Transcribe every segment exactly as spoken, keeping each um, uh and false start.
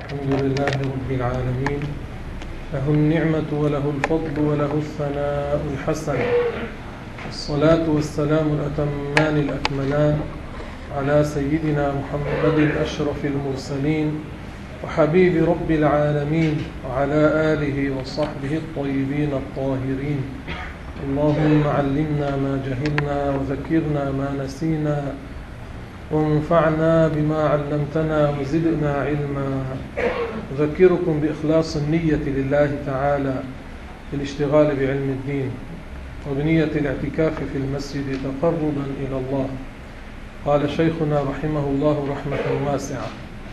الحمد لله رب العالمين، له النعمة وله الفضل وله الثناء الحسن، الصلاة والسلام الأتمان الأكملان على سيدنا محمد أشرف المرسلين وحبيب رب العالمين وعلى آله وصحبه الطيبين الطاهرين. اللهم علمنا ما جهلنا وذكرنا ما نسينا وانفعنا بما علمتنا وزدنا علما. أذكركم بإخلاص النية لله تعالى في الاشتغال بعلم الدين وبنية الاعتكاف في المسجد تقربا إلى الله. قال شيخنا رحمه الله رحمة واسعة: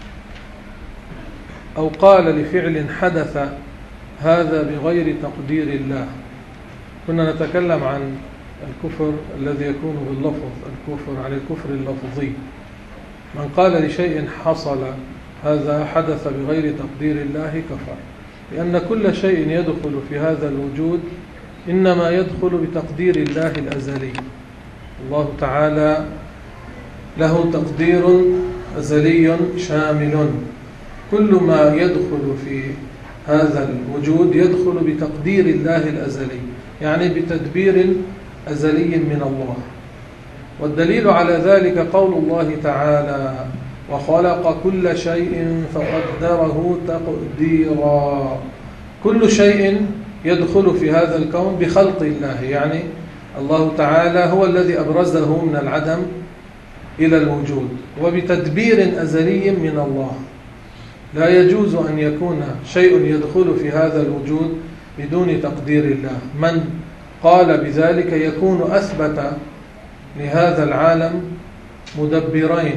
أو قال لفعل حدث هذا بغير تقدير الله. كنا نتكلم عن الكفر الذي يكون باللفظ، الكفر عن الكفر اللفظي. من قال لشيء حصل هذا حدث بغير تقدير الله كفر، لأن كل شيء يدخل في هذا الوجود إنما يدخل بتقدير الله الأزلي. الله تعالى له تقدير أزلي شامل، كل ما يدخل في هذا الوجود يدخل بتقدير الله الأزلي، يعني بتدبير أزلي من الله. والدليل على ذلك قول الله تعالى: وخلق كل شيء فقدره تقديرا. كل شيء يدخل في هذا الكون بخلق الله، يعني الله تعالى هو الذي أبرزه من العدم إلى الوجود، وبتدبير أزلي من الله. لا يجوز أن يكون شيء يدخل في هذا الوجود بدون تقدير الله. من قال بذلك يكون أثبت لهذا العالم مدبرين: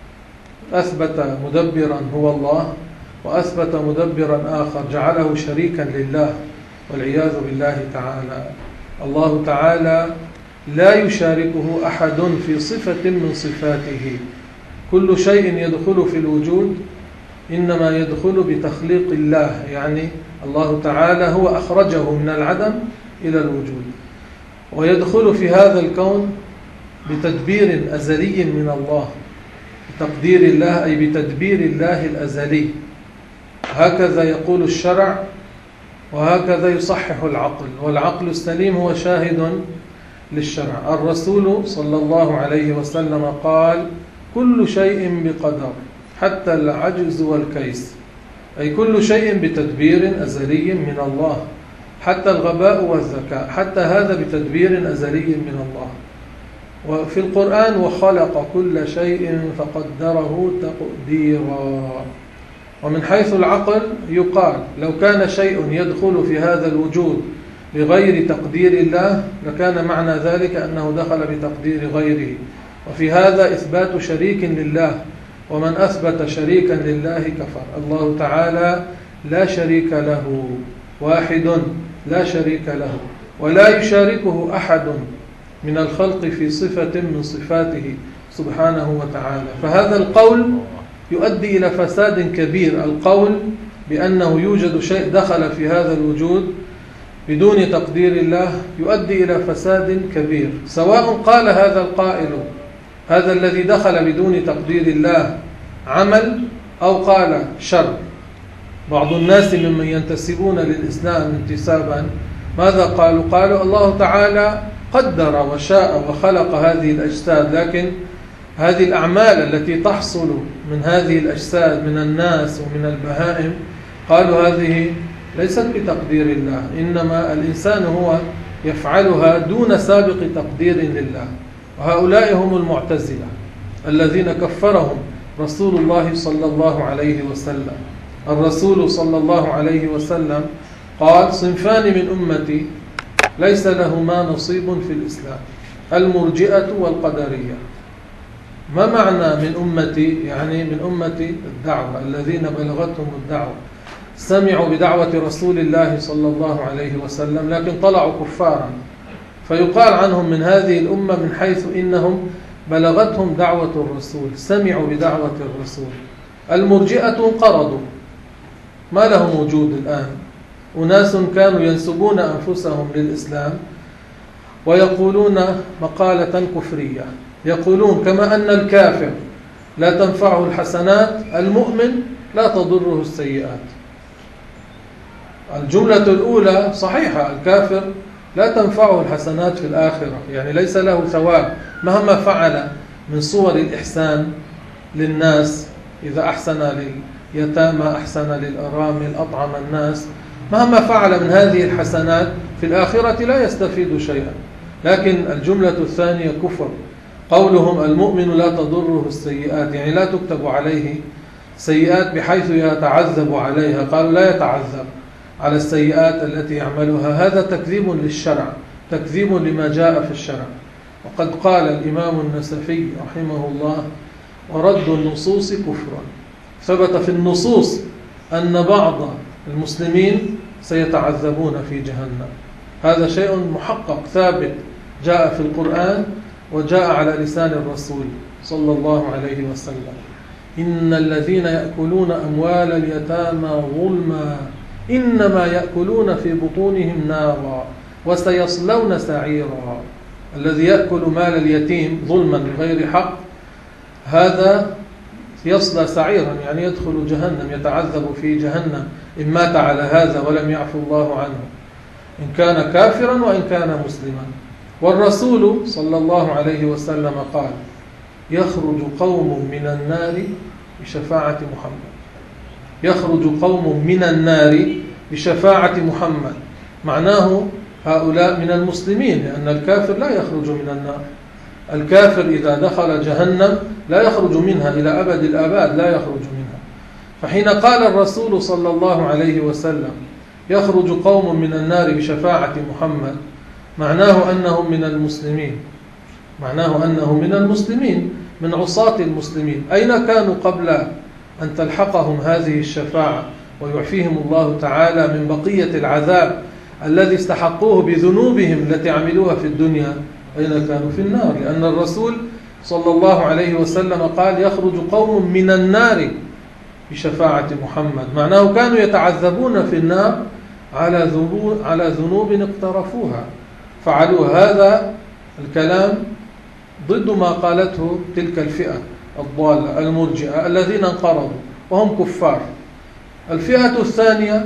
أثبت مدبرا هو الله، وأثبت مدبرا آخر جعله شريكا لله، والعياذ بالله تعالى. الله تعالى لا يشاركه أحد في صفة من صفاته. كل شيء يدخل في الوجود إنما يدخل بتخليق الله، يعني الله تعالى هو أخرجه من العدم إلى الوجود، ويدخل في هذا الكون بتدبير أزلي من الله، بتقدير الله أي بتدبير الله الأزلي. هكذا يقول الشرع، وهكذا يصحح العقل، والعقل السليم هو شاهد للشرع. الرسول صلى الله عليه وسلم قال: كل شيء بقدر حتى العجز والكيس، أي كل شيء بتدبير أزلي من الله، حتى الغباء والذكاء، حتى هذا بتدبير أزلي من الله. وفي القرآن: وخلق كل شيء فقدره تقديرا. ومن حيث العقل يقال: لو كان شيء يدخل في هذا الوجود بغير تقدير الله لكان معنى ذلك أنه دخل بتقدير غيره، وفي هذا إثبات شريك لله، ومن أثبت شريكا لله كفر. الله تعالى لا شريك له، واحد لا شريك له، ولا يشاركه أحد من الخلق في صفة من صفاته سبحانه وتعالى. فهذا القول يؤدي إلى فساد كبير، القول بأنه يوجد شيء دخل في هذا الوجود بدون تقدير الله يؤدي إلى فساد كبير، سواء قال هذا القائل هذا الذي دخل بدون تقدير الله عمل أو قال شر. بعض الناس ممن ينتسبون للإسلام انتسابا ماذا قالوا؟ قالوا الله تعالى قدر وشاء وخلق هذه الأجساد، لكن هذه الأعمال التي تحصل من هذه الأجساد من الناس ومن البهائم قالوا هذه ليست بتقدير الله، إنما الإنسان هو يفعلها دون سابق تقدير لله. وهؤلاء هم المعتزلة الذين كفرهم رسول الله صلى الله عليه وسلم. الرسول صلى الله عليه وسلم قال: صنفان من أمتي ليس لهما نصيب في الإسلام: المرجئة والقدرية. ما معنى من أمتي؟ يعني من أمة الدعوة، الذين بلغتهم الدعوة، سمعوا بدعوة رسول الله صلى الله عليه وسلم لكن طلعوا كفارا، فيقال عنهم من هذه الأمة من حيث إنهم بلغتهم دعوة الرسول، سمعوا بدعوة الرسول. المرجئة انقرضوا، ما لهم وجود الآن. أناس كانوا ينسبون أنفسهم للإسلام ويقولون مقالة كفرية، يقولون كما أن الكافر لا تنفعه الحسنات، المؤمن لا تضره السيئات. الجملة الأولى صحيحة، الكافر لا تنفعه الحسنات في الآخرة، يعني ليس له ثواب مهما فعل من صور الإحسان للناس. إذا أحسن لليتامى، أحسن للأرامل، أطعم الناس، مهما فعل من هذه الحسنات في الآخرة لا يستفيد شيئا. لكن الجملة الثانية كفر، قولهم المؤمن لا تضره السيئات، يعني لا تكتب عليه سيئات بحيث يتعذب عليها. قالوا لا يتعذب على السيئات التي يعملها، هذا تكذيب للشرع، تكذيب لما جاء في الشرع. وقد قال الإمام النسفي رحمه الله: ورد النصوص كفر. ثبت في النصوص أن بعض المسلمين سيتعذبون في جهنم، هذا شيء محقق ثابت جاء في القرآن وجاء على لسان الرسول صلى الله عليه وسلم: إن الذين يأكلون أموال اليتامى ظلما إنما يأكلون في بطونهم نارا وسيصلون سعيرا. الذي يأكل مال اليتيم ظلما بغير حق هذا يصلى سعيرا، يعني يدخل جهنم، يتعذب في جهنم إن مات على هذا ولم يعفو الله عنه، إن كان كافرا وإن كان مسلما. والرسول صلى الله عليه وسلم قال: يخرج قوم من النار بشفاعة محمد. يخرج قوم من النار بشفاعة محمد، معناه هؤلاء من المسلمين، لأن الكافر لا يخرج من النار. الكافر إذا دخل جهنم لا يخرج منها إلى أبد الآباد، لا يخرج منها. فحين قال الرسول صلى الله عليه وسلم: يخرج قوم من النار بشفاعة محمد، معناه أنهم من المسلمين، معناه أنهم من المسلمين، من عصاة المسلمين. أين كانوا قبل أن تلحقهم هذه الشفاعة ويعفيهم الله تعالى من بقية العذاب الذي استحقوه بذنوبهم التي عملوها في الدنيا؟ أين كانوا؟ في النار. لأن الرسول صلى الله عليه وسلم قال: يخرج قوم من النار بشفاعة محمد، معناه كانوا يتعذبون في النار على على ذنوب اقترفوها، فعلوا هذا الكلام ضد ما قالته تلك الفئة الضالة المرجئة الذين انقرضوا وهم كفار. الفئة الثانية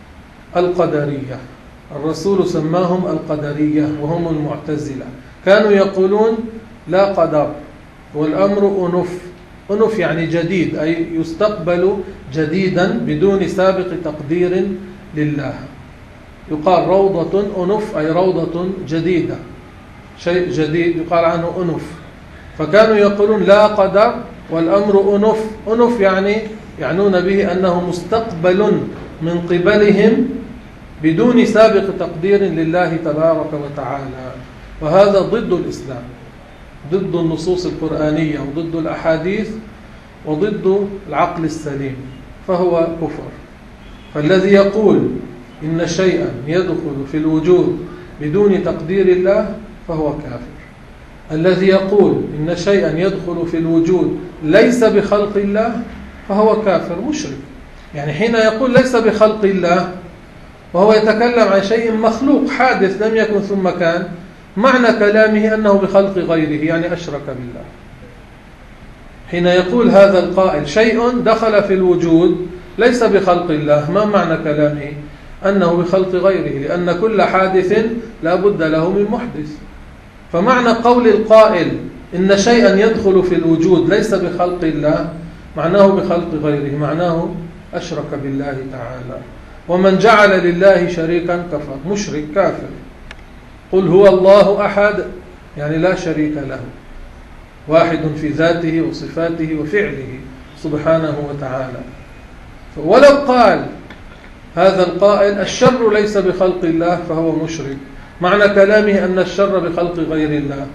القدرية، الرسول سماهم القدرية وهم المعتزلة، كانوا يقولون لا قدر والأمر أنف. أنف يعني جديد، أي يستقبل جديدا بدون سابق تقدير لله. يقال روضة أنف، أي روضة جديدة، شيء جديد يقال عنه أنف. فكانوا يقولون لا قدر والأمر أنف. أنف يعني يعنون به أنه مستقبل من قبلهم بدون سابق تقدير لله تبارك وتعالى. وهذا ضد الإسلام، ضد النصوص القرآنية وضد الأحاديث وضد العقل السليم، فهو كفر. فالذي يقول إن شيئا يدخل في الوجود بدون تقدير الله فهو كافر. الذي يقول إن شيئا يدخل في الوجود ليس بخلق الله فهو كافر مشرك. يعني حين يقول ليس بخلق الله وهو يتكلم عن شيء مخلوق حادث لم يكن ثم كان، معنى كلامه أنه بخلق غيره، يعني أشرك بالله. حين يقول هذا القائل شيء دخل في الوجود ليس بخلق الله، ما معنى كلامه؟ أنه بخلق غيره، لأن كل حادث لا بد له من محدث. فمعنى قول القائل إن شيئا يدخل في الوجود ليس بخلق الله معناه بخلق غيره، معناه أشرك بالله تعالى. ومن جعل لله شريكا كفر، مشرك كافر. قل هو الله أحد، يعني لا شريك له، واحد في ذاته وصفاته وفعله سبحانه وتعالى. ولو قال هذا القائل الشر ليس بخلق الله فهو مشرك، معنى كلامه أن الشر بخلق غير الله.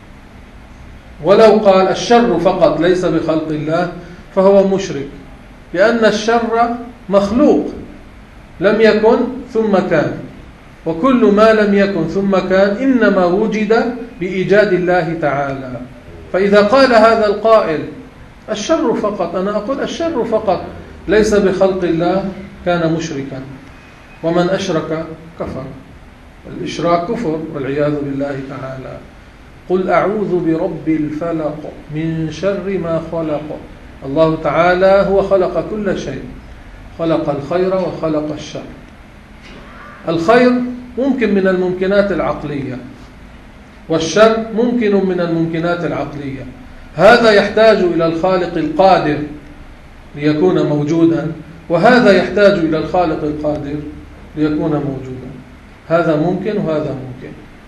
ولو قال الشر فقط ليس بخلق الله فهو مشرك، لأن الشر مخلوق لم يكن ثم كان، وكل ما لم يكن ثم كان إنما وجد بإيجاد الله تعالى. فإذا قال هذا القائل الشر فقط، أنا أقول الشر فقط ليس بخلق الله، كان مشركا. ومن أشرك كفر، والإشراك كفر والعياذ بالله تعالى. قل أعوذ برب الفلق من شر ما خلق. الله تعالى هو خلق كل شيء، خلق الخير وخلق الشر. الخير ممكن من الممكنات العقلية، والشر ممكن من الممكنات العقلية. هذا يحتاج إلى الخالق القادر ليكون موجودا، وهذا يحتاج إلى الخالق القادر ليكون موجودا. هذا ممكن وهذا ممكن.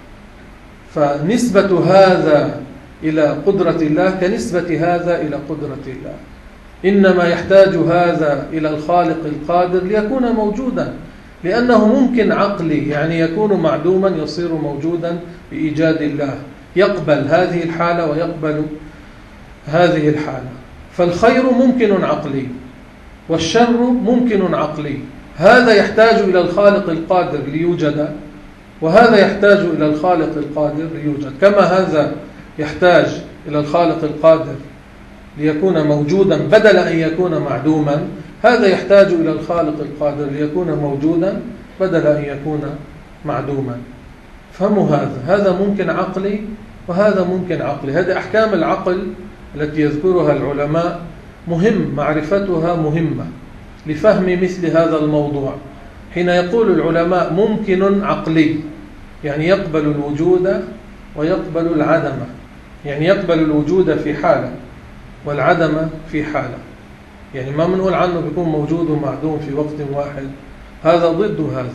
فنسبة هذا إلى قدرة الله كنسبة هذا إلى قدرة الله. إنما يحتاج هذا إلى الخالق القادر ليكون موجودا، لأنه ممكن عقلي، يعني يكون معدوما يصير موجودا بإيجاد الله، يقبل هذه الحالة ويقبل هذه الحالة. فالخير ممكن عقلي والشر ممكن عقلي. هذا يحتاج إلى الخالق القادر ليوجد، وهذا يحتاج إلى الخالق القادر ليوجد. كما هذا يحتاج إلى الخالق القادر ليكون موجودا بدل أن يكون معدوما، هذا يحتاج إلى الخالق القادر ليكون موجودا بدل أن يكون معدوما. فهموا هذا، هذا ممكن عقلي وهذا ممكن عقلي. هذه أحكام العقل التي يذكرها العلماء مهم معرفتها، مهمة لفهم مثل هذا الموضوع. حين يقول العلماء ممكن عقلي، يعني يقبل الوجود ويقبل العدم، يعني يقبل الوجود في حالة والعدم في حالة. يعني ما بنقول عنه بيكون موجود ومعدوم في وقت واحد، هذا ضد هذا،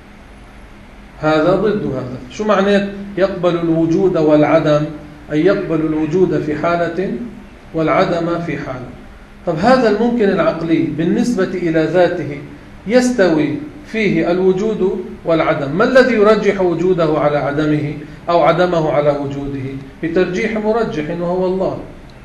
هذا ضد هذا. شو معنى يقبل الوجود والعدم؟ أي يقبل الوجود في حالة والعدم في حالة. طب هذا الممكن العقلي بالنسبة إلى ذاته يستوي فيه الوجود والعدم. ما الذي يرجح وجوده على عدمه أو عدمه على وجوده؟ بترجيح مرجح وهو الله.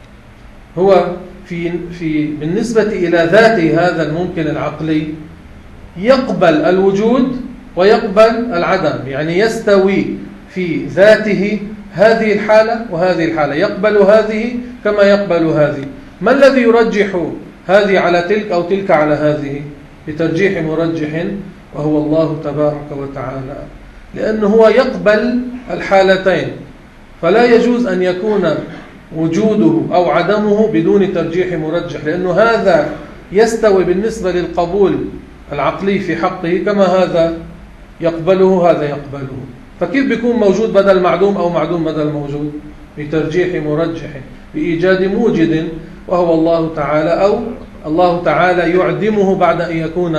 هو في في بالنسبة إلى ذاته هذا الممكن العقلي يقبل الوجود ويقبل العدم، يعني يستوي في ذاته هذه الحالة وهذه الحالة، يقبل هذه كما يقبل هذه. ما الذي يرجح هذه على تلك أو تلك على هذه؟ بترجيح مرجح وهو الله تبارك وتعالى، لأنه هو يقبل الحالتين، فلا يجوز أن يكون وجوده أو عدمه بدون ترجيح مرجح، لأنه هذا يستوي بالنسبة للقبول العقلي في حقه كما هذا يقبله هذا يقبله. فكيف بيكون موجود بدل معدوم أو معدوم بدل موجود؟ بترجيح مرجح، بإيجاد موجد وهو الله تعالى، أو الله تعالى يعدمه بعد أن يكون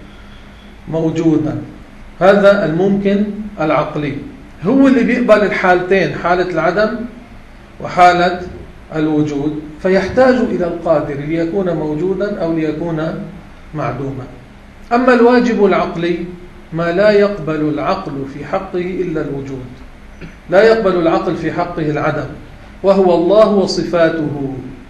موجودا. هذا الممكن العقلي هو اللي بيقبل الحالتين، حالة العدم وحالة الوجود، فيحتاج إلى القادر ليكون موجودا أو ليكون معدوما. أما الواجب العقلي ما لا يقبل العقل في حقه إلا الوجود، لا يقبل العقل في حقه العدم، وهو الله وصفاته،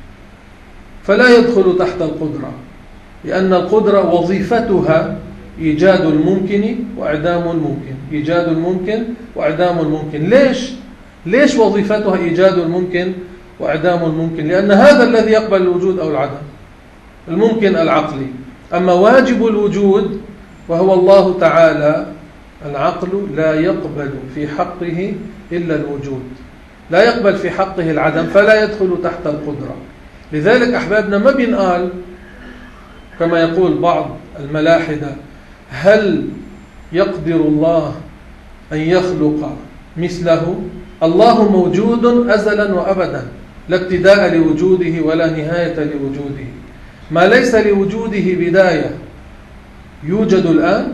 فلا يدخل تحت القدرة، لأن القدرة وظيفتها إيجاد الممكن وإعدام الممكن، إيجاد الممكن وإعدام الممكن. ليش؟ ليش وظيفتها إيجاد الممكن وإعدام الممكن؟ لأن هذا الذي يقبل الوجود أو العدم، الممكن العقلي. أما واجب الوجود وهو الله تعالى، العقل لا يقبل في حقه إلا الوجود، لا يقبل في حقه العدم، فلا يدخل تحت القدرة. لذلك أحبابنا ما بينقال كما يقول بعض الملاحدة هل يقدر الله أن يخلق مثله؟ الله موجود أزلا وأبدا، لا ابتداء لوجوده ولا نهاية لوجوده. ما ليس لوجوده بداية يوجد الآن،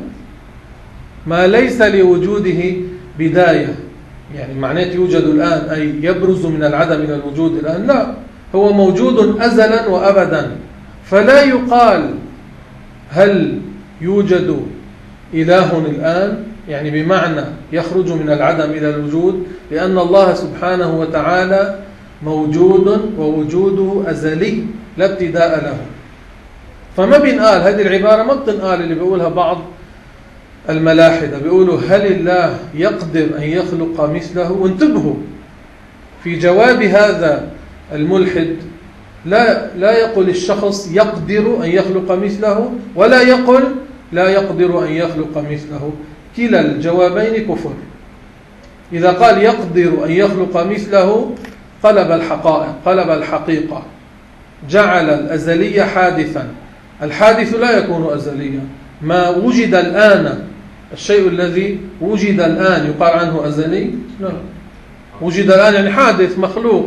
ما ليس لوجوده بداية يعني معناه يوجد الآن أي يبرز من العدم إلى الوجود الآن، لا، هو موجود أزلا وأبدا. فلا يقال هل يوجد إله الآن، يعني بمعنى يخرج من العدم إلى الوجود، لأن الله سبحانه وتعالى موجود ووجوده أزلي لا ابتداء له. فما بينقال هذه العبارة، ما بتنقال اللي بيقولها بعض الملاحدة، بيقولوا هل الله يقدر أن يخلق مثله؟ وانتبهوا في جواب هذا الملحد لا لا يقول الشخص يقدر أن يخلق مثله، ولا يقول لا يقدر أن يخلق مثله، كلا الجوابين كفر. إذا قال يقدر أن يخلق مثله قلب الحقائق، قلب الحقيقة، جعل الأزلية حادثا. الحادث لا يكون أزليا. ما وجد الآن، الشيء الذي وجد الآن يقال عنه أزلي؟ لا، وجد الآن يعني حادث مخلوق.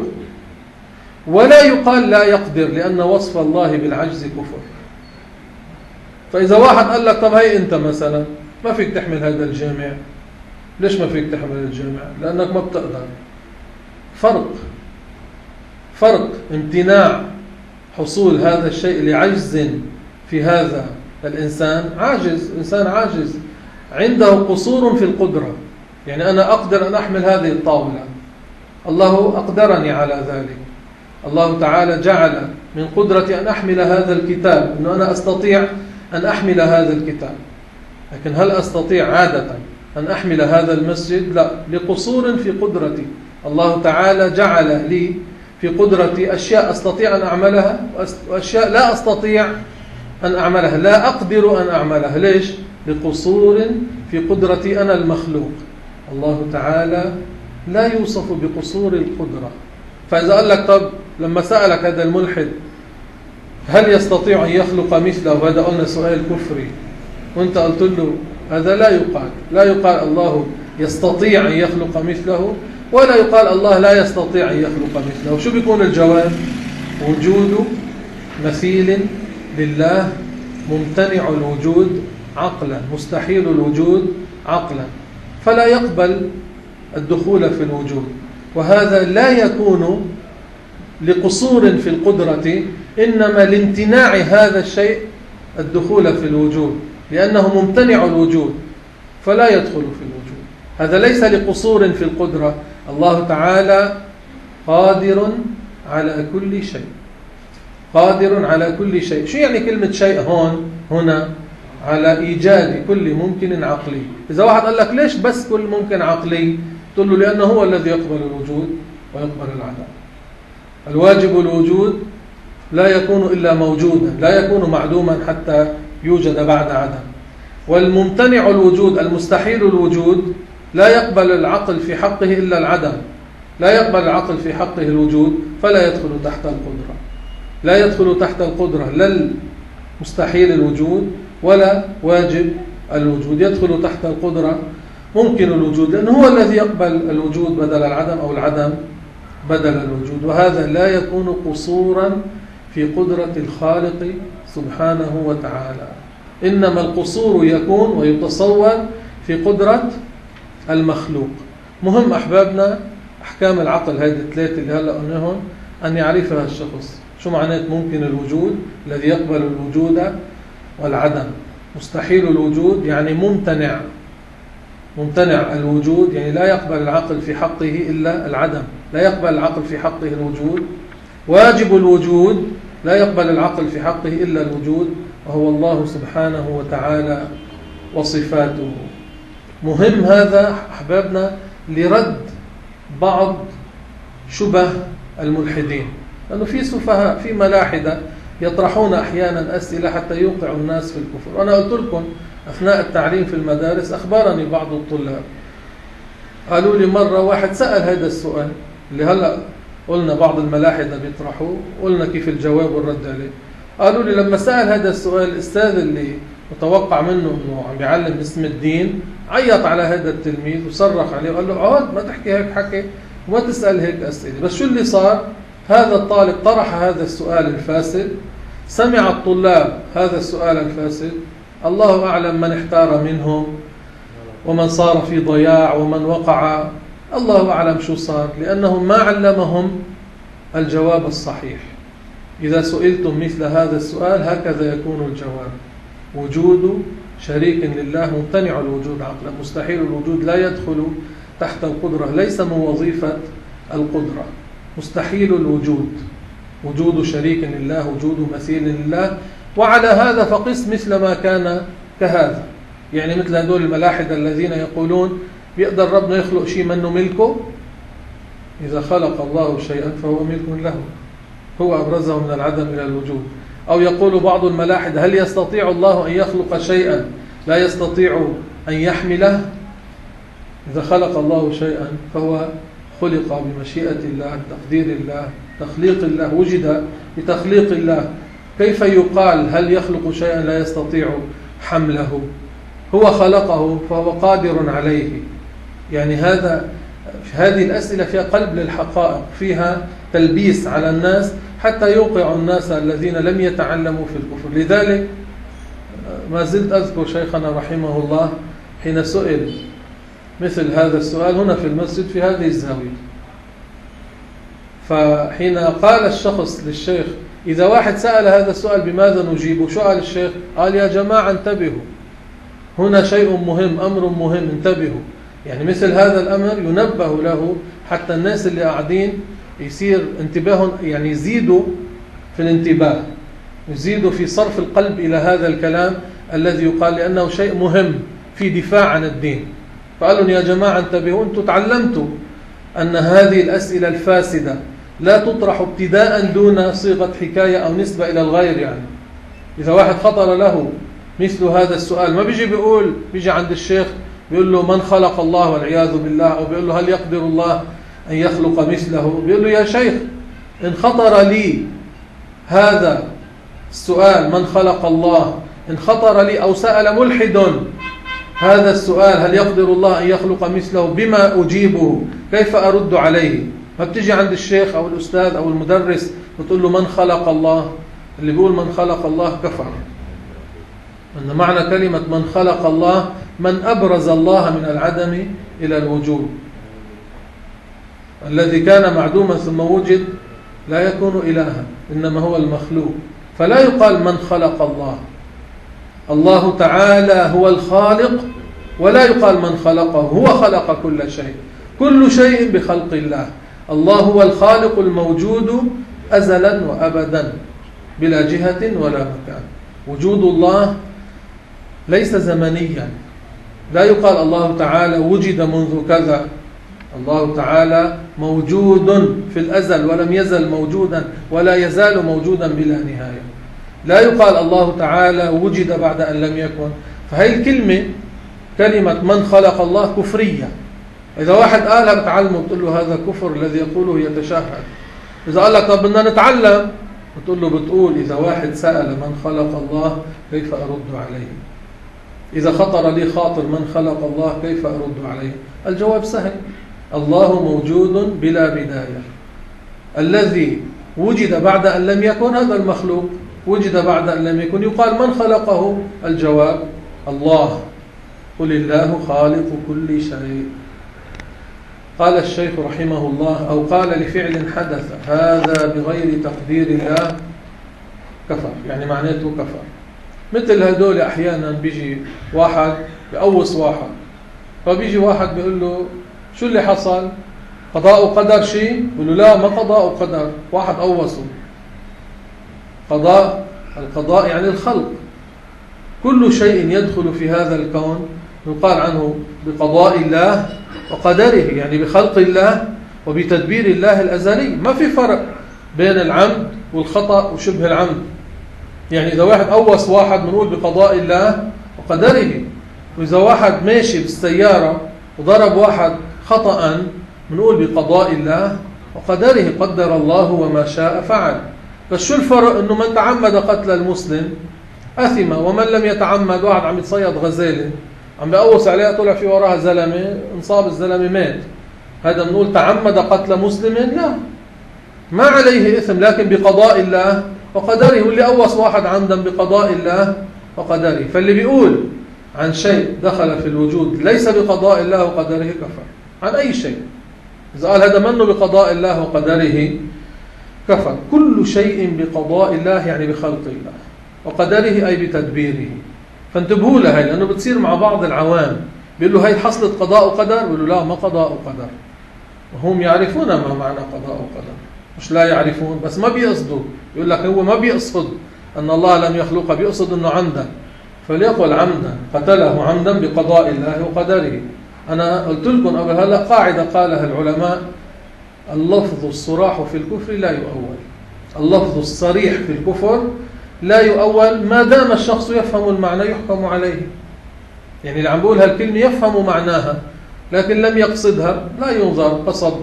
ولا يقال لا يقدر، لأن وصف الله بالعجز كفر. فإذا واحد قال لك طب هي أنت مثلا ما فيك تحمل هذا الجامع، ليش ما فيك تحمل الجامع؟ لأنك ما بتقدر. فرق فرق امتناع حصول هذا الشيء لعجز في هذا الإنسان. عاجز، إنسان عاجز عنده قصور في القدرة. يعني أنا أقدر أن أحمل هذه الطاولة، الله أقدرني على ذلك. الله تعالى جعل من قدرتي أن أحمل هذا الكتاب، أنه أنا أستطيع أن أحمل هذا الكتاب. لكن هل أستطيع عادة أن أحمل هذا المسجد؟ لا، لقصور في قدرتي. الله تعالى جعل لي في قدرتي أشياء أستطيع أن أعملها وأشياء لا أستطيع أن أعملها، لا أقدر أن أعملها. ليش؟ لقصور في قدرتي أنا المخلوق. الله تعالى لا يوصف بقصور القدرة. فإذا قال لك طب لما سألك هذا الملحد هل يستطيع أن يخلق مثله، هذا قلنا سؤال كفري، وانت قلت له هذا لا يقال. لا يقال الله يستطيع أن يخلق مثله، ولا يقال الله لا يستطيع أن يخلق مثله. شو بيكون الجواب؟ وجود مثيل لله ممتنع الوجود عقلا، مستحيل الوجود عقلا، فلا يقبل الدخول في الوجود. وهذا لا يكون لقصور في القدرة، إنما لامتناع هذا الشيء الدخول في الوجود، لأنه ممتنع الوجود فلا يدخل في الوجود. هذا ليس لقصور في القدرة. الله تعالى قادر على كل شيء، قادر على كل شيء. شو يعني كلمة شيء هون هنا؟ على إيجاد كل ممكن عقلي. إذا واحد قال لك ليش بس كل ممكن عقلي؟ تقول له لأنه هو الذي يقبل الوجود ويقبل العدم. الواجب الوجود لا يكون إلا موجودا، لا يكون معدوما حتى يوجد بعد عدم. والممتنع الوجود المستحيل الوجود لا يقبل العقل في حقه إلا العدم، لا يقبل العقل في حقه الوجود، فلا يدخل تحت القدرة. لا يدخل تحت القدرة لا مستحيل الوجود ولا واجب الوجود. يدخل تحت القدرة ممكن الوجود، لأنه هو الذي يقبل الوجود بدل العدم أو العدم بدل الوجود. وهذا لا يكون قصورا في قدرة الخالق سبحانه وتعالى، إنما القصور يكون ويتصور في قدرة المخلوق. مهم أحبابنا أحكام العقل هذه الثلاثة اللي هلأ قلناهم أن يعرفها الشخص. شو معنات ممكن الوجود؟ الذي يقبل الوجود والعدم. مستحيل الوجود يعني ممتنع، ممتنع الوجود يعني لا يقبل العقل في حقه إلا العدم، لا يقبل العقل في حقه الوجود. واجب الوجود لا يقبل العقل في حقه إلا الوجود، وهو الله سبحانه وتعالى وصفاته. مهم هذا أحبابنا لرد بعض شبه الملحدين، لأنه في سفهاء، في ملاحدة يطرحون أحيانا أسئلة حتى يوقعوا الناس في الكفر. وأنا قلت لكم أثناء التعليم في المدارس أخبرني بعض الطلاب، قالوا لي مرة واحد سأل هذا السؤال اللي هلأ قلنا بعض الملاحدة بيطرحوه، قلنا كيف الجواب والرد عليه. قالوا لي لما سأل هذا السؤال الأستاذ اللي متوقع منه أنه عم بيعلم باسم الدين عيط على هذا التلميذ وصرخ عليه وقال له عود ما تحكي هيك حكي وما تسأل هيك أسئلة. بس شو اللي صار؟ هذا الطالب طرح هذا السؤال الفاسد، سمع الطلاب هذا السؤال الفاسد، الله أعلم من احتار منهم ومن صار في ضياع ومن وقع، الله أعلم شو صار، لأنهم ما علمهم الجواب الصحيح. إذا سئلتم مثل هذا السؤال هكذا يكون الجواب: وجود شريك لله ممتنع الوجود عقلا، مستحيل الوجود لا يدخل تحت القدرة، ليس من وظيفة القدرة. مستحيل الوجود وجود شريك لله، وجود مثيل لله. وعلى هذا فقس مثل ما كان كهذا، يعني مثل هذول الملاحدة الذين يقولون بيقدر ربنا يخلق شيء منه ملكه. إذا خلق الله شيئا فهو ملك له، هو أبرزه من العدم إلى الوجود. أو يقول بعض الملاحدة هل يستطيع الله أن يخلق شيئا لا يستطيع أن يحمله؟ إذا خلق الله شيئا فهو خلق بمشيئة الله، تقدير الله، تخليق الله، وجد بتخليق الله، كيف يقال هل يخلق شيئا لا يستطيع حمله؟ هو خلقه فهو قادر عليه. يعني هذا هذه الأسئلة فيها قلب للحقائق، فيها تلبيس على الناس حتى يوقع الناس الذين لم يتعلموا في الكفر. لذلك ما زلت أذكر شيخنا رحمه الله حين سئل مثل هذا السؤال هنا في المسجد في هذه الزاوية، فحين قال الشخص للشيخ إذا واحد سأل هذا السؤال بماذا نجيبه؟ شو قال الشيخ؟ قال يا جماعة انتبهوا، هنا شيء مهم، أمر مهم، انتبهوا. يعني مثل هذا الأمر ينبه له حتى الناس اللي قاعدين يصير انتباههم، يعني يزيدوا في الانتباه، يزيدوا في صرف القلب إلى هذا الكلام الذي يقال، لأنه شيء مهم في دفاع عن الدين. فقال لهم يا جماعة انتبهوا، أنتم تعلمتوا أن هذه الأسئلة الفاسدة لا تطرح ابتداء دون صيغة حكاية أو نسبة إلى الغير. يعني إذا واحد خطر له مثل هذا السؤال ما بيجي بيقول، بيجي عند الشيخ بيقول له من خلق الله والعياذ بالله، أو بيقول له هل يقدر الله أن يخلق مثله؟ بيقول له يا شيخ إن خطر لي هذا السؤال من خلق الله، إن خطر لي أو سأل ملحد هذا السؤال هل يقدر الله أن يخلق مثله، بما أجيبه؟ كيف أرد عليه؟ ما بتجي عند الشيخ أو الأستاذ أو المدرس بتقول له من خلق الله، اللي بيقول من خلق الله كفر. أن معنى كلمة من خلق الله من أبرز الله من العدم إلى الوجود. الذي كان معدوما ثم وجد لا يكون إلها، إنما هو المخلوق. فلا يقال من خلق الله، الله تعالى هو الخالق، ولا يقال من خلقه، هو خلق كل شيء، كل شيء بخلق الله. الله هو الخالق الموجود أزلا وأبدا بلا جهة ولا مكان. وجود الله ليس زمنيا، لا يقال الله تعالى وجد منذ كذا، الله تعالى موجود في الأزل ولم يزل موجودا ولا يزال موجودا بلا نهاية. لا يقال الله تعالى وجد بعد أن لم يكن. فهي الكلمة كلمة من خلق الله كفرية. إذا واحد قالها بتعلمه بتقول له هذا كفر الذي يقوله يتشهد. إذا قال لك طب بدنا نتعلم بتقول له بتقول إذا واحد سأل من خلق الله كيف أرد عليه؟ إذا خطر لي خاطر من خلق الله كيف أرد عليه؟ الجواب سهل، الله موجود بلا بداية، الذي وجد بعد أن لم يكن هذا المخلوق، وجد بعد أن لم يكن، يقال من خلقه؟ الجواب الله، قل الله خالق كل شيء. قال الشيخ رحمه الله أو قال لفعل حدث هذا بغير تقدير الله كفر، يعني معناته كفر. مثل هدول أحيانا بيجي واحد بأوص واحد، فبيجي واحد بيقول له شو اللي حصل؟ قضاء وقدر شيء؟ بيقول له لا ما قضاء وقدر، واحد أوصه. قضاء، القضاء يعني الخلق، كل شيء يدخل في هذا الكون يقال عنه بقضاء الله وقدره، يعني بخلق الله وبتدبير الله الأزلي. ما في فرق بين العمد والخطأ وشبه العمد. يعني إذا واحد أوص واحد بنقول بقضاء الله وقدره، وإذا واحد ماشي بالسيارة وضرب واحد خطأ بنقول بقضاء الله وقدره، قدر الله وما شاء فعل. بس شو الفرق؟ إنه من تعمد قتل المسلم أثم، ومن لم يتعمد، واحد عم يتصيد غزالة عم بيقوص عليها طلع في وراها زلمة انصاب الزلمة مات، هذا بنقول تعمد قتل مسلم؟ لا، ما عليه إثم، لكن بقضاء الله وقدره. واللي قوص واحد عمدا بقضاء الله وقدره. فاللي بيقول عن شيء دخل في الوجود ليس بقضاء الله وقدره كفر عن أي شيء. إذا قال هذا منه بقضاء الله وقدره كفر. كل شيء بقضاء الله يعني بخلق الله، وقدره أي بتدبيره. فانتبهوا لها، لأنه بتصير مع بعض العوام بيقول له هاي حصلت قضاء وقدر، بيقول له لا ما قضاء وقدر، وهم يعرفون ما معنى قضاء وقدر، مش لا يعرفون بس ما بيقصدوا. يقول لك هو ما بيقصد أن الله لم يخلقه، بيقصد أنه عمدا، فليقل عمدا قتله عمدا بقضاء الله وقدره. أنا قلت لكم قبل هلا قاعدة قالها العلماء: اللفظ الصراح في الكفر لا يؤول. اللفظ الصريح في الكفر لا يؤول ما دام الشخص يفهم المعنى يحكم عليه. يعني اللي عم بقول هالكلمة يفهم معناها لكن لم يقصدها لا ينظر قصد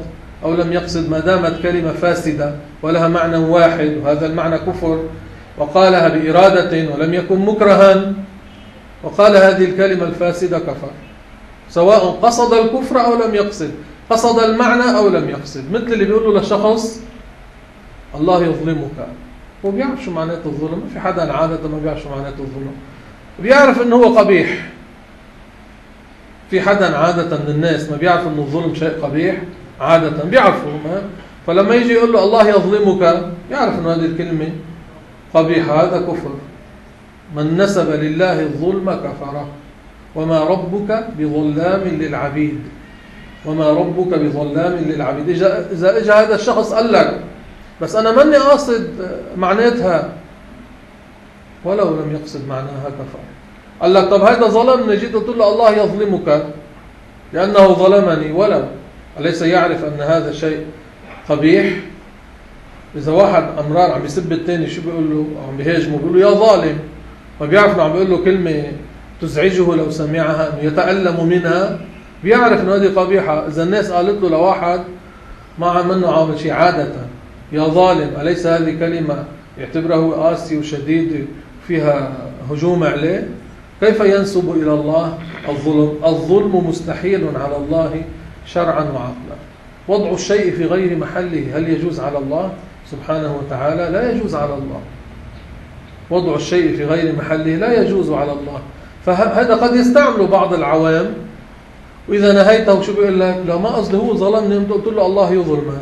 أو لم يقصد، ما دامت كلمة فاسدة ولها معنى واحد وهذا المعنى كفر، وقالها بإرادة ولم يكن مكرها، وقال هذه الكلمة الفاسدة كفر، سواء قصد الكفر أو لم يقصد، قصد المعنى أو لم يقصد. مثل اللي بيقول له لشخص الله يظلمك، هو بيعرف شو معناته الظلم؟ ما في حدا عادة ما بيعرف شو معناته الظلم، بيعرف انه هو قبيح. في حدا عادة من الناس ما بيعرف انه الظلم شيء قبيح؟ عادة بيعرفوا، ما فلما يجي يقول له الله يظلمك يعرف انه هذه الكلمة قبيحة، هذا كفر. من نسب لله الظلم كفر، وما ربك بظلام للعبيد، وما ربك بظلام للعبيد. إذا إجا هذا الشخص قال لك بس أنا ماني قاصد معناتها، ولو لم يقصد معناها كفر. قال لك طب هذا ظلمني، جيت قلت له الله يظلمك لأنه ظلمني، ولو أليس يعرف أن هذا شيء قبيح؟ إذا واحد أمرار عم يسب الثاني شو بيقول له؟ عم بيهاجمه بيقول له يا ظالم، ما بيعرف انه عم بيقول له كلمة تزعجه لو سمعها، انه يتألم منها، بيعرف انه هذه قبيحة. إذا الناس قالت له لواحد ما عم منه عامل شيء عادة يا ظالم، أليس هذه كلمة يعتبره قاسي وشديد فيها هجوم عليه؟ كيف ينسب إلى الله الظلم؟ الظلم مستحيل على الله شرعا وعقلا. وضع الشيء في غير محله هل يجوز على الله سبحانه وتعالى؟ لا يجوز على الله. وضع الشيء في غير محله لا يجوز على الله. فهذا قد يستعمله بعض العوام، وإذا نهيته شو بيقول لك؟ لو ما قصده هو ظلمني قلت له الله يظلم،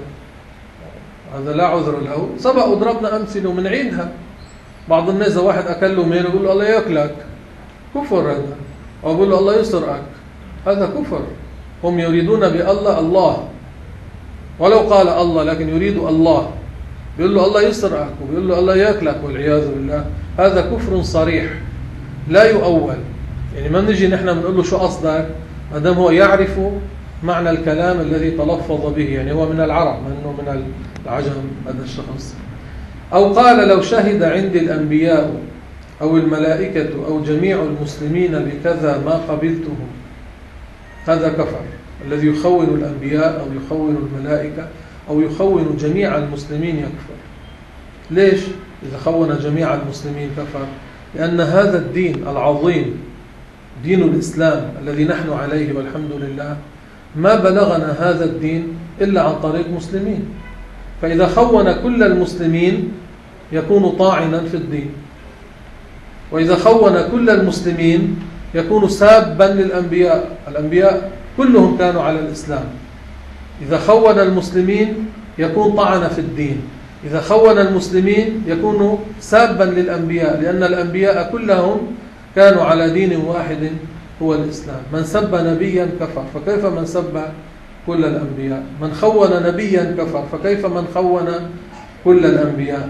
هذا لا عذر له. سبق وضربنا أمثلة ومنعيدها. بعض الناس إذا واحد أكل له ميل يقول له الله يأكلك، كفر هذا. أو يقول له الله يسرقك، هذا كفر. هم يريدون بالله الله، ولو قال الله لكن يريد الله، بيقول له الله يسرقك وبيقول له الله يأكلك والعياذ بالله. هذا كفر صريح لا يؤول. يعني ما نجي نحن بنقول له شو قصدك ما دام هو يعرف معنى الكلام الذي تلفظ به، يعني هو من العرب منه من العجم هذا الشخص. أو قال لو شهد عندي الأنبياء أو الملائكة أو جميع المسلمين بكذا ما قبلته، هذا كفر. الذي يخون الأنبياء أو يخون الملائكة أو يخون جميع المسلمين يكفر. ليش؟ إذا خون جميع المسلمين كفر، لأن هذا الدين العظيم دين الإسلام الذي نحن عليه والحمد لله ما بلغنا هذا الدين إلا عن طريق مسلمين. فإذا خون كل المسلمين يكون طاعنا في الدين، وإذا خون كل المسلمين يكون سابا للأنبياء. الأنبياء كلهم كانوا على الإسلام. إذا خون المسلمين يكون طعن في الدين، إذا خون المسلمين يكون سابا للأنبياء، لأن الأنبياء كلهم كانوا على دين واحد هو الإسلام. من سب نبيا كفر، فكيف من سب كل الأنبياء؟ من خون نبيا كفر، فكيف من خون كل الأنبياء؟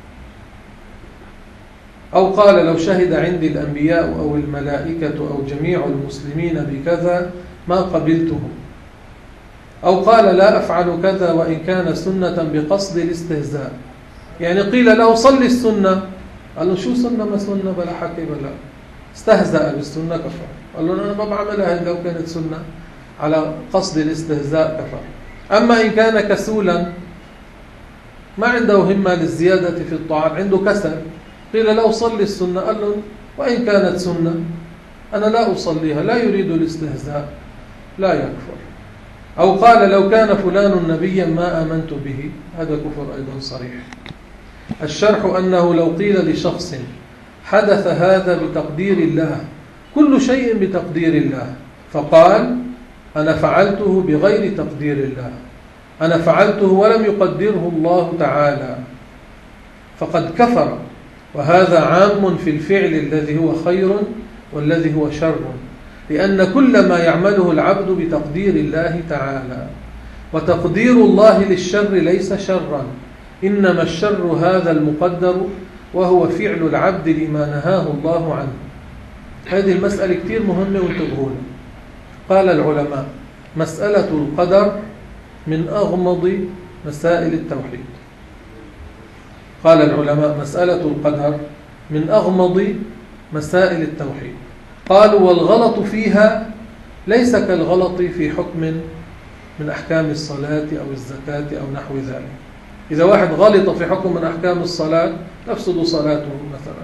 أو قال لو شهد عندي الأنبياء أو الملائكة أو جميع المسلمين بكذا ما قبلته. أو قال لا أفعل كذا وإن كان سنة بقصد الاستهزاء، يعني قيل له صلي السنة، قال له شو سنة ما سنة بلا حكي بلا، استهزأ بالسنة كفر. قال له أنا ما بعملها لو كانت سنة، على قصد الاستهزاء كفر. أما إن كان كسولا ما عنده همة للزيادة في الطاعات، عنده كسل، قيل له صلي السنة، قال له وإن كانت سنة أنا لا أصليها، لا يريد الاستهزاء، لا يكفر. أو قال لو كان فلان نبيا ما آمنت به، هذا كفر أيضا صريح. الشرح أنه لو قيل لشخص حدث هذا بتقدير الله، كل شيء بتقدير الله، فقال أنا فعلته بغير تقدير الله، أنا فعلته ولم يقدره الله تعالى، فقد كفر. وهذا عام في الفعل الذي هو خير والذي هو شر، لأن كل ما يعمله العبد بتقدير الله تعالى، وتقدير الله للشر ليس شرا، إنما الشر هذا المقدر وهو فعل العبد لما نهاه الله عنه. هذه المسألة كتير مهمة وانتبهوا. قال العلماء مسألة القدر من أغمض مسائل التوحيد. قال العلماء مسألة القدر من أغمض مسائل التوحيد. قالوا والغلط فيها ليس كالغلط في حكم من أحكام الصلاة أو الزكاة أو نحو ذلك. إذا واحد غلط في حكم من أحكام الصلاة تفسد صلاته مثلا،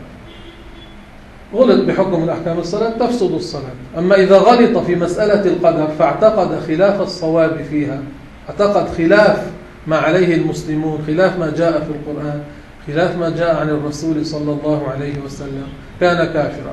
غلط بحكم من أحكام الصلاة تفسد الصلاة. أما إذا غلط في مسألة القدر فاعتقد خلاف الصواب فيها، اعتقد خلاف ما عليه المسلمون، خلاف ما جاء في القرآن، خلاف ما جاء عن الرسول صلى الله عليه وسلم، كان كافرا.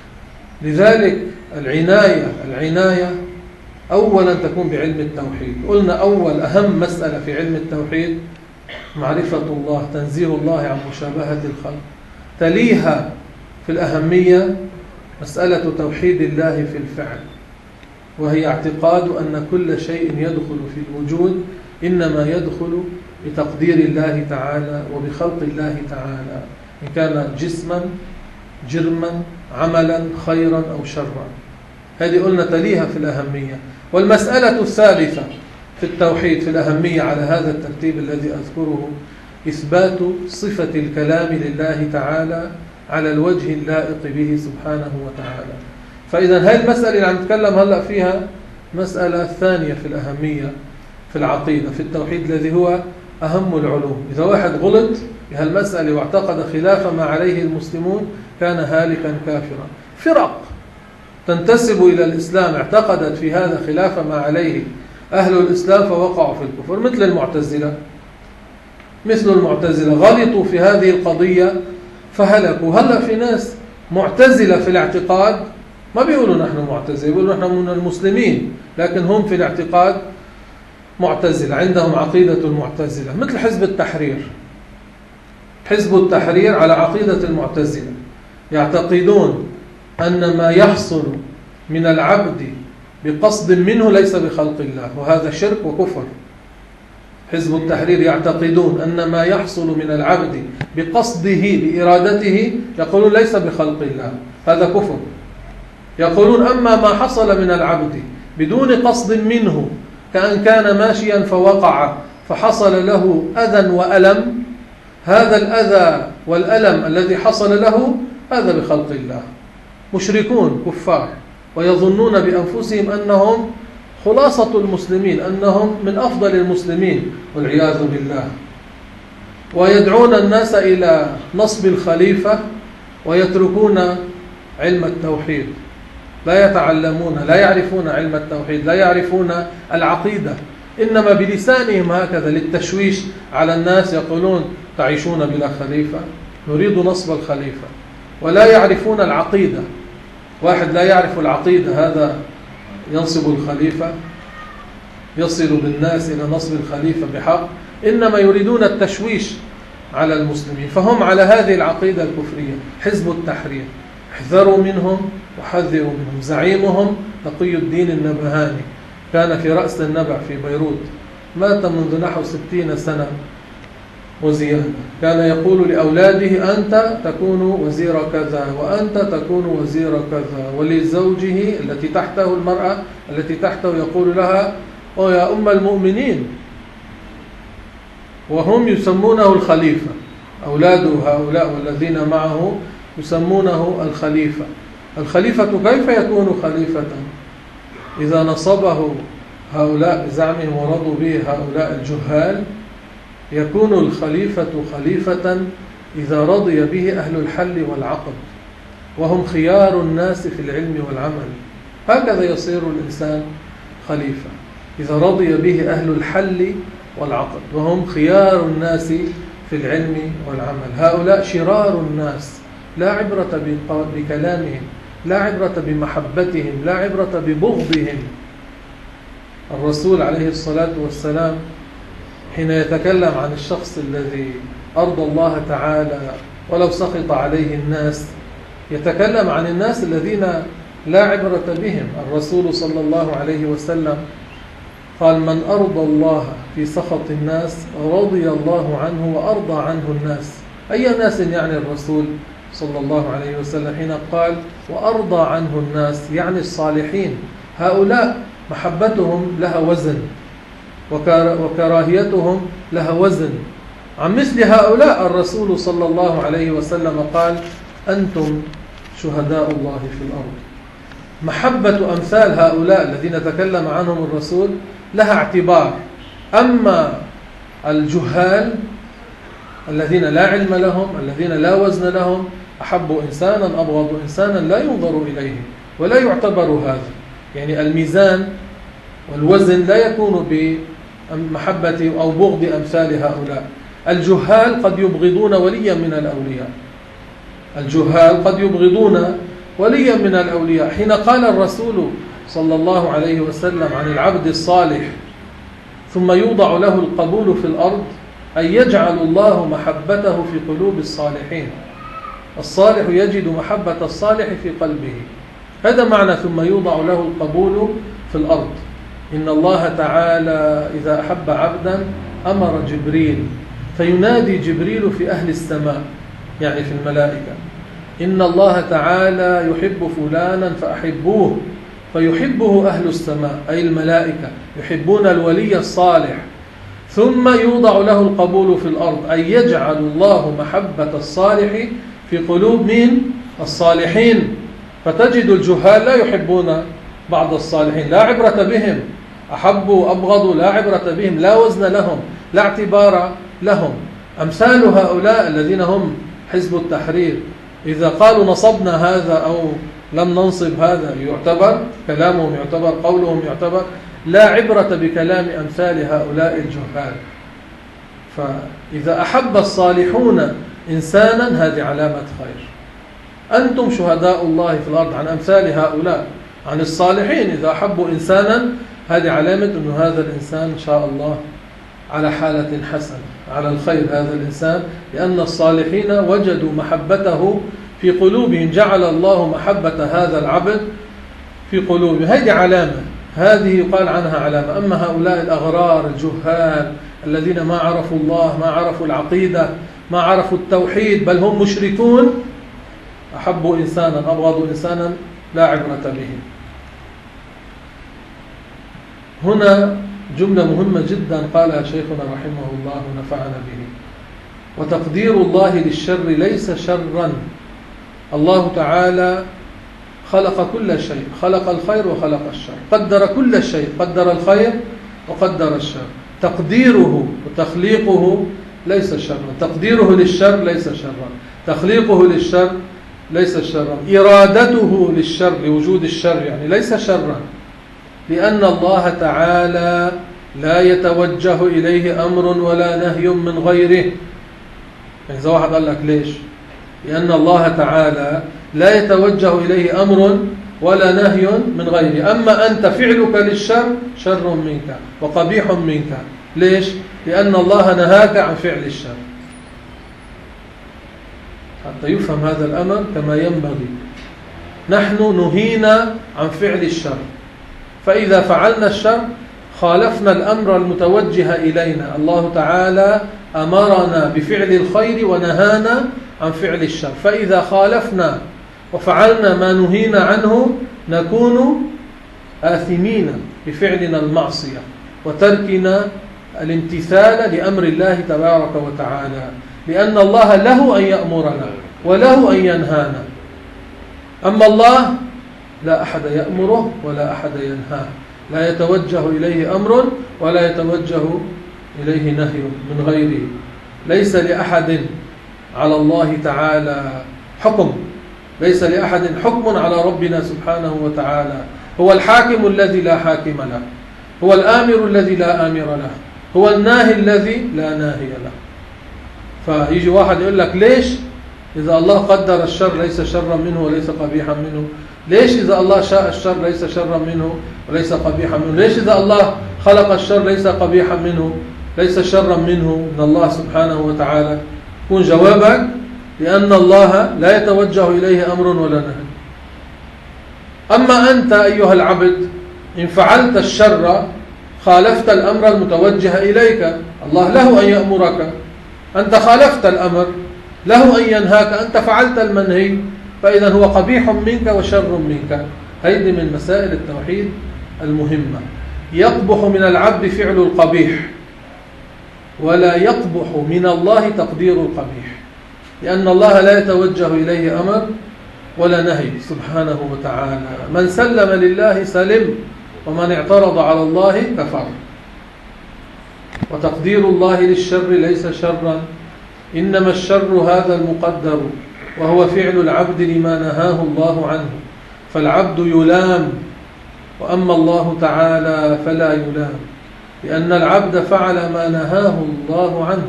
لذلك العناية العناية أولا تكون بعلم التوحيد. قلنا أول أهم مسألة في علم التوحيد معرفة الله، تنزيه الله عن مشابهة الخلق. تليها في الأهمية مسألة توحيد الله في الفعل، وهي اعتقاد أن كل شيء يدخل في الوجود إنما يدخل بتقدير الله تعالى وبخلق الله تعالى، إن كان جسما جرما عملا خيرا أو شرا. هذه قلنا تليها في الأهمية. والمسألة الثالثة في التوحيد في الأهمية على هذا الترتيب الذي أذكره إثبات صفة الكلام لله تعالى على الوجه اللائق به سبحانه وتعالى. فإذا هذه المسألة اللي عم نتكلم هلأ فيها مسألة ثانية في الأهمية في العقيدة في التوحيد الذي هو أهم العلوم. إذا واحد غلط بهالمسألة واعتقد خلاف ما عليه المسلمون كان هالكا كافرا. فرق تنتسب إلى الإسلام اعتقدت في هذا خلاف ما عليه أهل الإسلام فوقعوا في الكفر، مثل المعتزلة مثل المعتزلة غلطوا في هذه القضية فهلكوا. هلأ في ناس معتزلة في الاعتقاد، ما بيقولوا نحن معتزلة، بيقولوا نحن من المسلمين، لكن هم في الاعتقاد معتزلة، عندهم عقيدة المعتزلة، مثل حزب التحرير. حزب التحرير على عقيدة المعتزلة، يعتقدون أن ما يحصل من العبد بقصد منه ليس بخلق الله، وهذا شرك وكفر. حزب التحرير يعتقدون أن ما يحصل من العبد بقصده بإرادته يقولون ليس بخلق الله، هذا كفر. يقولون أما ما حصل من العبد بدون قصد منه، كأن كان ماشيا فوقع فحصل له أذى وألم، هذا الأذى والألم الذي حصل له هذا بخلق الله. مشركون كفار ويظنون بأنفسهم أنهم خلاصة المسلمين، أنهم من أفضل المسلمين والعياذ بالله، ويدعون الناس إلى نصب الخليفة ويتركون علم التوحيد، لا يتعلمون لا يعرفون علم التوحيد، لا يعرفون العقيدة، إنما بلسانهم هكذا للتشويش على الناس يقولون تعيشون بلا خليفة، نريد نصب الخليفة، ولا يعرفون العقيدة. واحد لا يعرف العقيدة هذا ينصب الخليفة، يصل بالناس إلى نصب الخليفة بحق، إنما يريدون التشويش على المسلمين. فهم على هذه العقيدة الكفرية. حزب التحرير احذروا منهم وحذروا منهم. زعيمهم تقي الدين النبهاني كان في رأس النبع في بيروت، مات منذ نحو ستين سنة وزيادة. كان يقول لأولاده أنت تكون وزير كذا وأنت تكون وزير كذا، ولزوجه التي تحته المرأة التي تحته يقول لها أو يا أم المؤمنين، وهم يسمونه الخليفة. أولاده هؤلاء والذين معه يسمونه الخليفة. الخليفة كيف يكون خليفة؟ إذا نصبه هؤلاء بزعمهم ورضوا به هؤلاء الجهال، يكون الخليفة خليفة إذا رضي به أهل الحل والعقد، وهم خيار الناس في العلم والعمل. هكذا يصير الإنسان خليفة إذا رضي به أهل الحل والعقد، وهم خيار الناس في العلم والعمل. هؤلاء شرار الناس، لا عبرة بكلامهم، لا عبرة بمحبتهم، لا عبرة ببغضهم. الرسول عليه الصلاة والسلام حين يتكلم عن الشخص الذي أرضى الله تعالى ولو سخط عليه الناس، يتكلم عن الناس الذين لا عبرة بهم. الرسول صلى الله عليه وسلم قال من أرضى الله في سخط الناس رضي الله عنه وأرضى عنه الناس. أي ناس يعني الرسول صلى الله عليه وسلم حين قال وأرضى عنه الناس؟ يعني الصالحين. هؤلاء محبتهم لها وزن وكراهيتهم لها وزن. عن مثل هؤلاء الرسول صلى الله عليه وسلم قال أنتم شهداء الله في الأرض. محبة أمثال هؤلاء الذين تكلم عنهم الرسول لها اعتبار. أما الجهال الذين لا علم لهم، الذين لا وزن لهم، أحب إنسانا أبغض إنسانا لا ينظر إليه ولا يعتبر هذا. يعني الميزان والوزن لا يكون بمحبة أو بغض أمثال هؤلاء. الجهال قد يبغضون وليا من الأولياء، الجهال قد يبغضون وليا من الأولياء. حين قال الرسول صلى الله عليه وسلم عن العبد الصالح ثم يوضع له القبول في الأرض، أن يجعل الله محبته في قلوب الصالحين. الصالح يجد محبة الصالح في قلبه، هذا معنى ثم يوضع له القبول في الأرض. إن الله تعالى إذا أحب عبدا أمر جبريل فينادي جبريل في أهل السماء، يعني في الملائكة، إن الله تعالى يحب فلانا فأحبوه، فيحبه أهل السماء أي الملائكة، يحبون الولي الصالح. ثم يوضع له القبول في الأرض، أي يجعل الله محبة الصالح في قلوب من الصالحين. فتجد الجهال لا يحبون بعض الصالحين، لا عبرة بهم، أحبوا أبغضوا لا عبرة بهم، لا وزن لهم، لا اعتبار لهم. أمثال هؤلاء الذين هم حزب التحرير إذا قالوا نصبنا هذا أو لم ننصب هذا يعتبر كلامهم، يعتبر قولهم، يعتبر. لا عبرة بكلام أمثال هؤلاء الجهال. فإذا أحب الصالحون إنسانا هذه علامة خير. أنتم شهداء الله في الأرض عن أمثال هؤلاء، عن الصالحين. إذا أحبوا إنسانا هذه علامة أن هذا الإنسان إن شاء الله على حالة حسنة، على الخير هذا الإنسان، لأن الصالحين وجدوا محبته في قلوبهم، جعل الله محبة هذا العبد في قلوبهم. هذه علامة، هذه يقال عنها علامة. أما هؤلاء الأغرار الجهال الذين ما عرفوا الله، ما عرفوا العقيدة، ما عرفوا التوحيد، بل هم مشركون، أحبوا إنسانا أبغضوا إنسانا لا عبرة بهم. هنا جملة مهمة جدا قالها شيخنا رحمه الله ونفعنا به: وتقدير الله للشر ليس شرا. الله تعالى خلق كل شيء، خلق الخير وخلق الشر، قدر كل شيء، قدر الخير وقدر الشر. تقديره وتخليقه ليس شرا، تقديره للشر ليس شرا، تخليقه للشر ليس شرا، إرادته للشر لوجود الشر يعني ليس شرا، لأن الله تعالى لا يتوجه إليه أمر ولا نهي من غيره. يعني إذا واحد قال لك ليش؟ لأن الله تعالى لا يتوجه إليه أمر ولا نهي من غيره. أما أنت فعلك للشر شر منك وقبيح منك. ليش؟ لأن الله نهاك عن فعل الشر. حتى يفهم هذا الأمر كما ينبغي. نحن نهينا عن فعل الشر، فإذا فعلنا الشر خالفنا الأمر المتوجه إلينا. الله تعالى أمرنا بفعل الخير ونهانا عن فعل الشر، فإذا خالفنا وفعلنا ما نهينا عنه نكون آثمين بفعلنا المعصية وتركنا الامتثال لأمر الله تبارك وتعالى، لأن الله له أن يأمرنا وله أن ينهانا. أما الله لا أحد يأمره ولا أحد ينهاه، لا يتوجه إليه أمر ولا يتوجه إليه نهي من غيره. ليس لأحد على الله تعالى حكم، ليس لأحد حكم على ربنا سبحانه وتعالى. هو الحاكم الذي لا حاكم له، هو الآمر الذي لا آمر له، هو الناهي الذي لا ناهي له. فيجي واحد يقول لك ليش إذا الله قدر الشر ليس شرا منه وليس قبيحا منه؟ ليش إذا الله شاء الشر ليس شرا منه وليس قبيحا منه؟ ليش إذا الله خلق الشر ليس قبيحا منه ليس شرا منه من الله سبحانه وتعالى؟ يكون جوابك لأن الله لا يتوجه إليه أمر ولا نهي. أما أنت أيها العبد إن فعلت الشر خالفت الأمر المتوجه إليك، الله له أن يأمرك، أنت خالفت الأمر، له أن ينهاك، أنت فعلت المنهي، فإذا هو قبيح منك وشر منك. هذه من مسائل التوحيد المهمة. يقبح من العبد فعل القبيح ولا يقبح من الله تقدير القبيح، لأن الله لا يتوجه إليه أمر ولا نهي سبحانه وتعالى. من سلم لله سلم ومن اعترض على الله كفر. وتقدير الله للشر ليس شرا، إنما الشر هذا المقدر، وهو فعل العبد لما نهاه الله عنه، فالعبد يلام، وأما الله تعالى فلا يلام، لأن العبد فعل ما نهاه الله عنه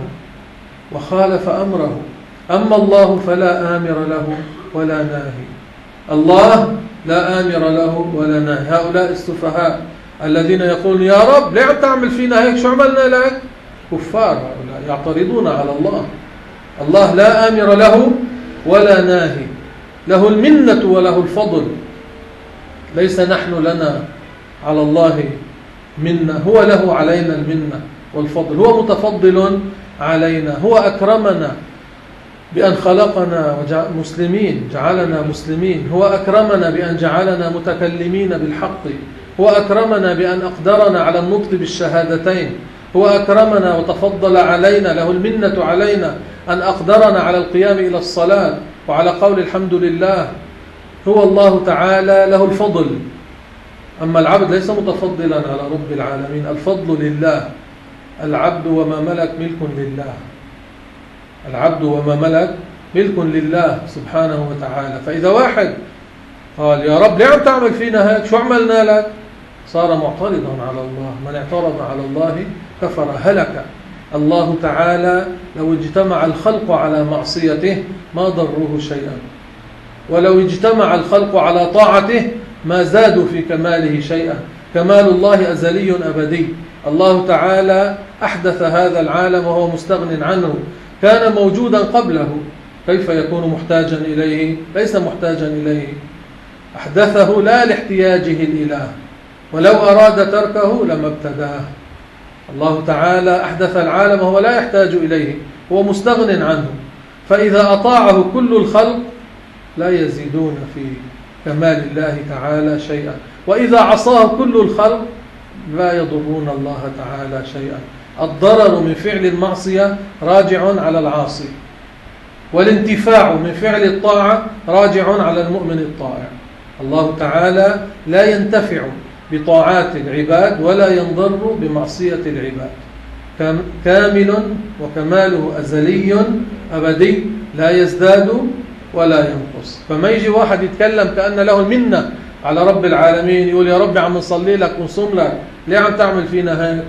وخالف أمره. أما الله فلا آمر له ولا ناهي. الله لا آمر له ولا ناهي. هؤلاء السفهاء الذين يقولون يا رب ليه عم تعمل فينا هيك، شو عملنا لك؟ كفار هؤلاء يعترضون على الله. الله لا آمر له ولا ناهي، له المنة وله الفضل، ليس نحن لنا على الله منة، هو له علينا المنة والفضل، هو متفضل علينا، هو أكرمنا بأن خلقنا مسلمين، جعلنا مسلمين، هو أكرمنا بأن جعلنا متكلمين بالحق، هو أكرمنا بأن أقدرنا على النطق بالشهادتين، هو أكرمنا وتفضل علينا، له المنة علينا أن أقدرنا على القيام إلى الصلاة وعلى قول الحمد لله. هو الله تعالى له الفضل. أما العبد ليس متفضلا على رب العالمين، الفضل لله. العبد وما ملك ملك لله، العبد وما ملك ملك لله سبحانه وتعالى. فإذا واحد قال يا رب ليه عم تعمل فينا هيك، شو عملنا لك، صار معترضا على الله. من اعترض على الله كفر هلك. الله تعالى لو اجتمع الخلق على معصيته ما ضروه شيئا، ولو اجتمع الخلق على طاعته ما زادوا في كماله شيئا. كمال الله أزلي أبدي. الله تعالى أحدث هذا العالم وهو مستغن عنه، كان موجودا قبله، كيف يكون محتاجا إليه؟ ليس محتاجا إليه. أحدثه لا لاحتياجه الإله، ولو أراد تركه لما ابتداه. الله تعالى أحدث العالم وهو لا يحتاج إليه، هو مستغن عنه، فإذا أطاعه كل الخلق لا يزيدون في كمال الله تعالى شيئا، وإذا عصاه كل الخلق لا يضرون الله تعالى شيئا. الضرر من فعل المعصية راجع على العاصي، والانتفاع من فعل الطاعة راجع على المؤمن الطائع. الله تعالى لا ينتفع بطاعات العباد ولا ينضر بمعصية العباد. كامل وكماله أزلي أبدي، لا يزداد ولا ينقص. فما يجي واحد يتكلم كأن له المنة على رب العالمين، يقول يا رب عم نصلي لك ونصوم لك، ليه عم تعمل فينا هيك؟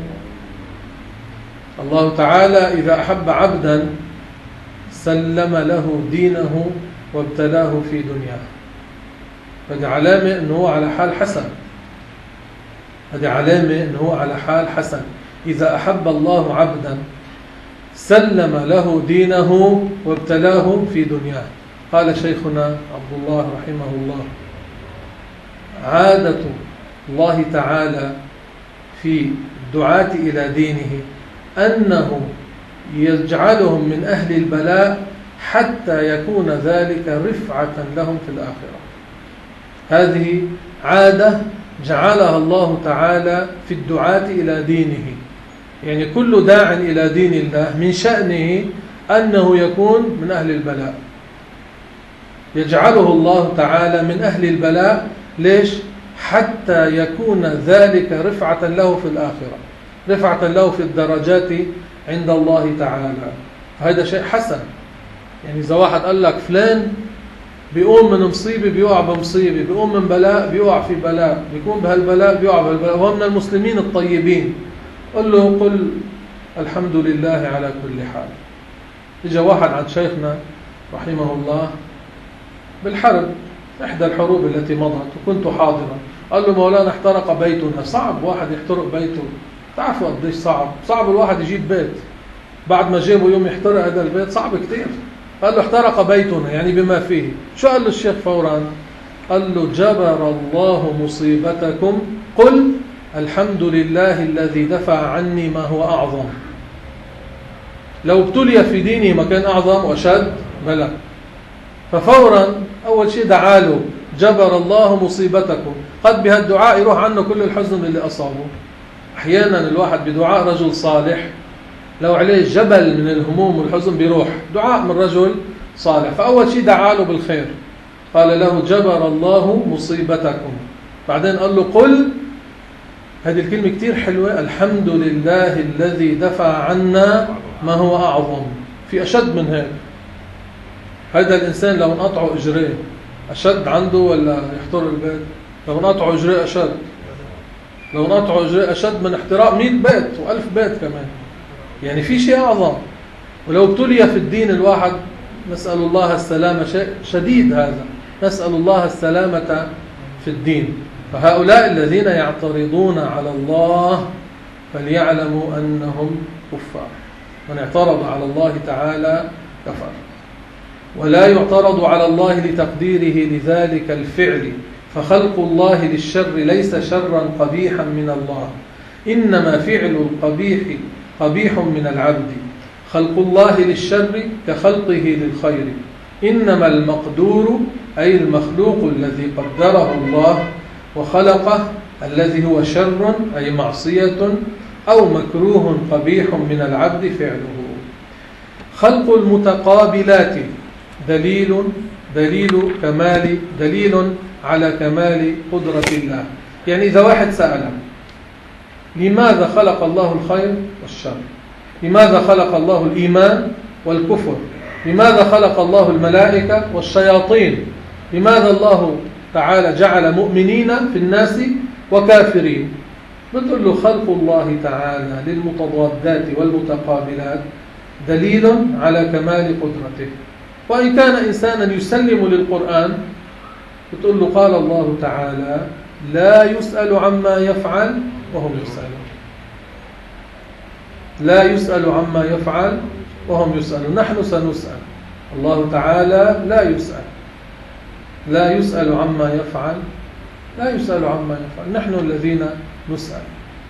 الله تعالى إذا أحب عبدا سلم له دينه وابتلاه في دنياه. هذه علامة أنه هو على حال حسن، هذه علامة أنه هو على حال حسن. إذا أحب الله عبدا سلم له دينه وابتلاه في دنياه. قال شيخنا عبد الله رحمه الله: عادة الله تعالى في الدعاة إلى دينه أنه يجعلهم من أهل البلاء حتى يكون ذلك رفعة لهم في الآخرة. هذه عادة جعلها الله تعالى في الدعاة إلى دينه، يعني كل داع إلى دين الله من شأنه أنه يكون من أهل البلاء، يجعله الله تعالى من أهل البلاء. ليش؟ حتى يكون ذلك رفعة له في الآخرة، رفعة له في الدرجات عند الله تعالى. هذا شيء حسن. يعني إذا واحد قال لك فلان بيقوم من مصيبة بيقع بمصيبة، بيقوم من بلاء بيقع في بلاء، بيكون بهالبلاء بيقع بهالبلاء، وهو من المسلمين الطيبين، قل له قل الحمد لله على كل حال. إجا واحد عند شيخنا رحمه الله بالحرب، إحدى الحروب التي مضت، وكنت حاضرا، قال له مولانا احترق بيتنا. صعب واحد يحترق بيته، تعرفوا قديش صعب، صعب الواحد يجيب بيت بعد ما جابوا يوم يحترق هذا البيت، صعب كتير. قال له احترق بيتنا يعني بما فيه. شو قال له الشيخ فورا؟ قال له جبر الله مصيبتكم، قل الحمد لله الذي دفع عني ما هو أعظم. لو ابتلي في دينه ما كان أعظم وأشد بلا. ففورا أول شيء دعاله جبر الله مصيبتكم. قد بهالدعاء يروح عنه كل الحزن اللي أصابه. أحيانا الواحد بدعاء رجل صالح لو عليه جبل من الهموم والحزن بيروح، دعاء من رجل صالح. فأول شيء دعاله بالخير، قال له جبر الله مصيبتكم. بعدين قال له قل هذه الكلمة كتير حلوة، الحمد لله الذي دفع عنا ما هو أعظم. في أشد من هيك؟ هذا الإنسان لو انقطعوا إجريه أشد عنده ولا يحترق البيت؟ لو انقطعوا إجريه أشد، لو انقطعوا إجريه أشد من احتراق مئة بيت وألف بيت كمان. يعني في شيء أعظم. ولو ابتلي في الدين الواحد، نسأل الله السلامة، شيء شديد هذا، نسأل الله السلامة في الدين. فهؤلاء الذين يعترضون على الله فليعلموا أنهم كفار. من اعترض على الله تعالى كفر. ولا يعترض على الله لتقديره لذلك الفعل، فخلق الله للشر ليس شرا قبيحا من الله، إنما فعل القبيح قبيح من العبد. خلق الله للشر كخلقه للخير، إنما المقدور أي المخلوق الذي قدره الله وخلقه الذي هو شر أي معصية أو مكروه قبيح من العبد فعله. خلق المتقابلات دليل دليل كمال دليل على كمال قدرة الله. يعني إذا واحد سأل لماذا خلق الله الخير والشر، لماذا خلق الله الإيمان والكفر، لماذا خلق الله الملائكة والشياطين، لماذا الله تعالى جعل مؤمنين في الناس وكافرين، بتقول له خلق الله تعالى للمتضادات والمتقابلات دليل على كمال قدرته. وإن كان إنسانا يسلم للقرآن بتقول له قال الله تعالى لا يسأل عما يفعل وهم يسألون، لا يسأل عما يفعل وهم يسألون. نحن سنسأل، الله تعالى لا يسأل، لا يسأل عما يفعل، لا يسأل عما يفعل، نحن الذين نسأل.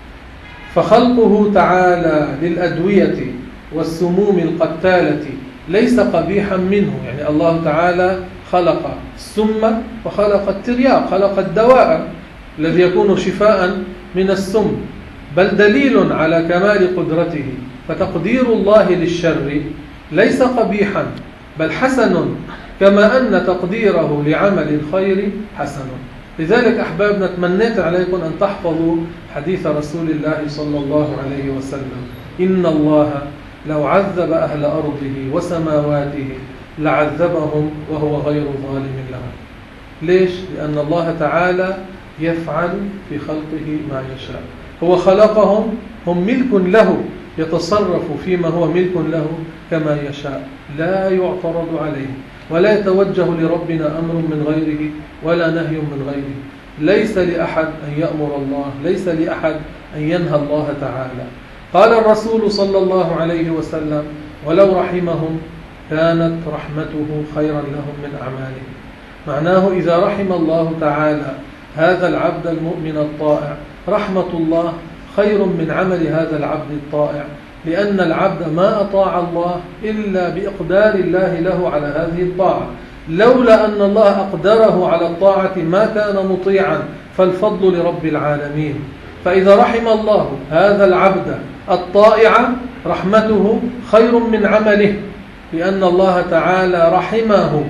فخلقه تعالى للأدوية والسموم القتالة ليس قبيحا منه. يعني الله تعالى خلق السم وخلق الترياق، خلق الدواء الذي يكون شفاء من السم، بل دليل على كمال قدرته. فتقدير الله للشر ليس قبيحا بل حسن، كما أن تقديره لعمل الخير حسن. لذلك أحبابنا تمنيت عليكم أن تحفظوا حديث رسول الله صلى الله عليه وسلم: إن الله لو عذب أهل أرضه وسماواته لعذبهم وهو غير ظالم لهم. ليش؟ لأن الله تعالى يفعل في خلقه ما يشاء. هو خلقهم، هم ملك له، يتصرف فيما هو ملك له كما يشاء، لا يعترض عليه، ولا يتوجه لربنا أمر من غيره ولا نهي من غيره. ليس لأحد أن يأمر الله، ليس لأحد أن ينهى الله تعالى. قال الرسول صلى الله عليه وسلم: ولو رحمهم كانت رحمته خيرا لهم من أعمالهم. معناه إذا رحم الله تعالى هذا العبد المؤمن الطائع، رحمة الله خير من عمل هذا العبد الطائع، لأن العبد ما أطاع الله إلا بإقدار الله له على هذه الطاعة. لولا أن الله أقدره على الطاعة ما كان مطيعا، فالفضل لرب العالمين. فإذا رحم الله هذا العبد الطائع رحمته خير من عمله، لأن الله تعالى رحمه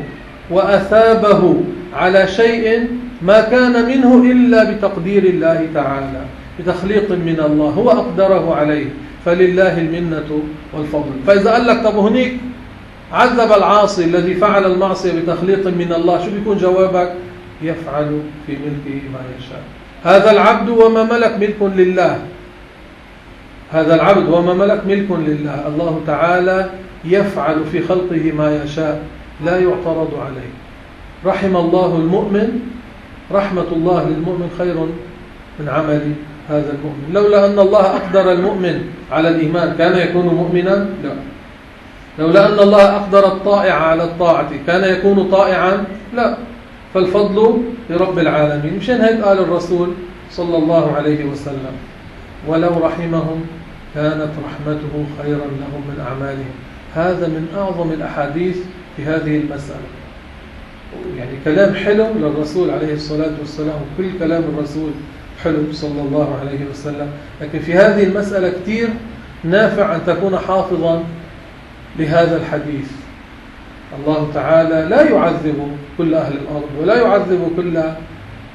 وأثابه على شيء ما كان منه إلا بتقدير الله تعالى، بتخليق من الله هو أقدره عليه، فلله المنة والفضل. فإذا قال لك طب هنيك عذب العاصي الذي فعل المعصية بتخليق من الله، شو بيكون جوابك؟ يفعل في ملكه ما يشاء. هذا العبد وما ملك ملك لله، هذا العبد وما ملك ملك لله. الله تعالى يفعل في خلقه ما يشاء، لا يعترض عليه. رحم الله المؤمن، رحمة الله للمؤمن خير من عمل هذا المؤمن. لولا أن الله أقدر المؤمن على الإيمان كان يكون مؤمنا؟ لا. لولا أن الله أقدر الطائع على الطاعة كان يكون طائعا؟ لا. فالفضل لرب العالمين. مشان هيك قال الرسول صلى الله عليه وسلم: ولو رحمهم كانت رحمته خيرا لهم من أعمالهم. هذا من أعظم الأحاديث في هذه المسألة. يعني كلام حلو للرسول عليه الصلاة والسلام، كل كلام الرسول حلو صلى الله عليه وسلم، لكن في هذه المسألة كتير نافع أن تكون حافظا لهذا الحديث. الله تعالى لا يعذب كل أهل الأرض ولا يعذب كل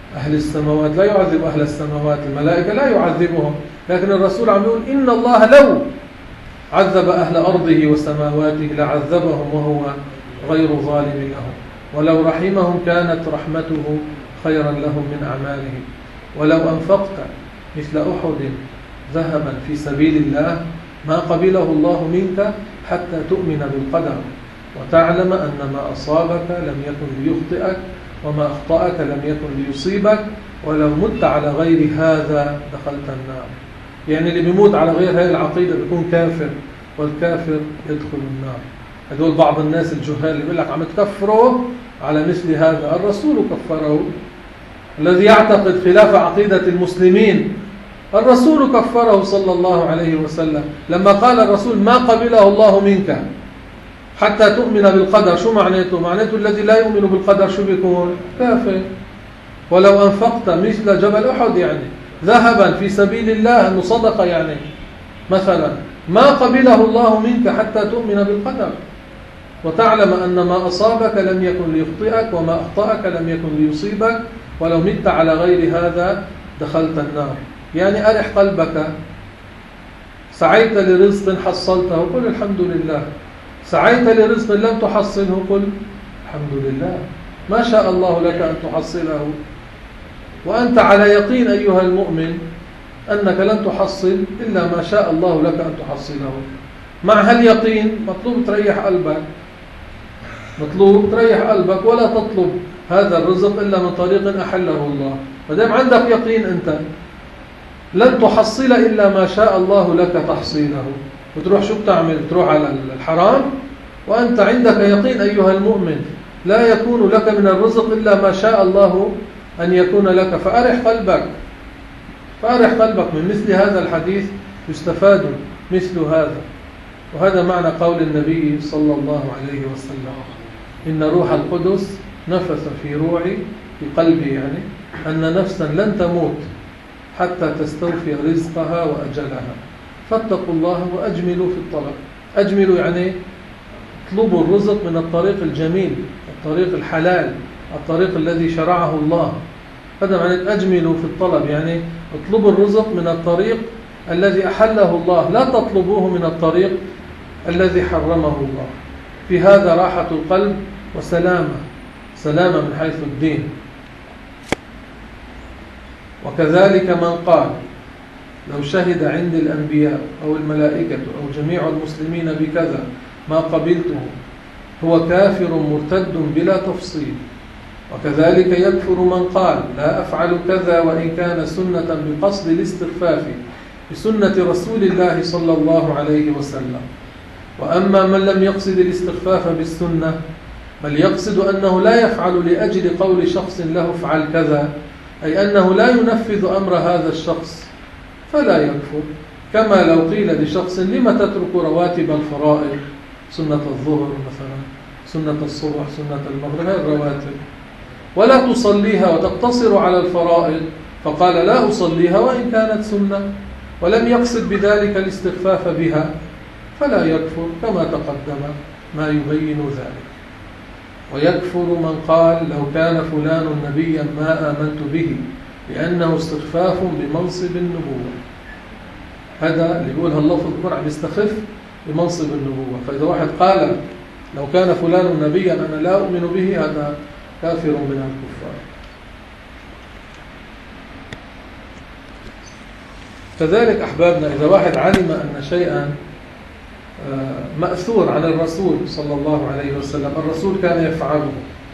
أهل السماوات لا يعذب أهل السماوات، الملائكة لا يعذبهم، لكن الرسول عم يقول إن الله لو عذب أهل أرضه وسماواته لعذبهم وهو غير ظالم لهم، ولو رحمهم كانت رحمته خيرا لهم من أعمالهم. ولو أنفقت مثل أحد ذهبا في سبيل الله ما قبله الله منك حتى تؤمن بالقدر وتعلم أن ما أصابك لم يكن ليخطئك وما أخطأك لم يكن ليصيبك، ولو مت على غير هذا دخلت النار. يعني اللي بيموت على غير هذه العقيدة بيكون كافر، والكافر يدخل النار. هدول بعض الناس الجهال اللي بيقول لك عم تكفروا على مثل هذا، الرسول كفره. الذي يعتقد خلاف عقيدة المسلمين الرسول كفره صلى الله عليه وسلم لما قال الرسول ما قبله الله منك حتى تؤمن بالقدر. شو معناته؟ معناته الذي لا يؤمن بالقدر شو بيكون؟ كافر. ولو أنفقت مثل جبل أحد يعني ذهبا في سبيل الله أنه صدق يعني مثلا ما قبله الله منك حتى تؤمن بالقدر وتعلم أن ما أصابك لم يكن ليخطئك وما أخطأك لم يكن ليصيبك، ولو مت على غير هذا دخلت النار. يعني أرح قلبك، سعيت لرزق حصلته قل الحمد لله، سعيت لرزق لم تحصله قل الحمد لله، ما شاء الله لك أن تحصله وأنت على يقين أيها المؤمن أنك لن تحصل إلا ما شاء الله لك أن تحصله. مع هاليقين مطلوب تريح قلبك، مطلوب تريح قلبك ولا تطلب هذا الرزق إلا من طريق أحله الله. مادام عندك يقين أنت لن تحصل إلا ما شاء الله لك تحصيله، وتروح شو بتعمل؟ تروح على الحرام وأنت عندك يقين أيها المؤمن لا يكون لك من الرزق إلا ما شاء الله أن يكون لك. فأرح قلبك، فأرح قلبك. من مثل هذا الحديث يستفاد مثل هذا، وهذا معنى قول النبي صلى الله عليه وسلم إن روح القدس نفث في روعي في قلبي، يعني أن نفسا لن تموت حتى تستوفي رزقها وأجلها، فاتقوا الله وأجملوا في الطلب. أجملوا يعني اطلبوا الرزق من الطريق الجميل، الطريق الحلال، الطريق الذي شرعه الله. هذا معنى أجملوا في الطلب، يعني اطلبوا الرزق من الطريق الذي أحله الله، لا تطلبوه من الطريق الذي حرمه الله. في هذا راحة القلب وسلامة، سلامة من حيث الدين. وكذلك من قال لو شهد عندي الأنبياء أو الملائكة أو جميع المسلمين بكذا ما قبلته هو كافر مرتد بلا تفصيل. وكذلك يكفر من قال لا أفعل كذا وإن كان سنة بقصد الاستخفاف بسنة رسول الله صلى الله عليه وسلم. وأما من لم يقصد الاستخفاف بالسنة بل يقصد أنه لا يفعل لأجل قول شخص له افعل كذا، أي أنه لا ينفذ أمر هذا الشخص، فلا يكفر. كما لو قيل لشخص لما تترك رواتب الفرائض، سنة الظهر مثلا، سنة الصبح، سنة المغرب، هذه الرواتب، ولا تصليها وتقتصر على الفرائض، فقال لا أصليها وإن كانت سنة، ولم يقصد بذلك الاستخفاف بها، فلا يكفر كما تقدم ما يبين ذلك. ويكفر من قال لو كان فلان نبيا ما آمنت به لأنه استخفاف بمنصب النبوة. هذا اللي بيقولها اللفظ برع بيستخف بمنصب النبوة. فإذا واحد قال لو كان فلان نبيا أنا لا أؤمن به، هذا كافر من الكفار. كذلك أحبابنا إذا واحد علم أن شيئا مأثور عن الرسول صلى الله عليه وسلم، الرسول كان يفعله،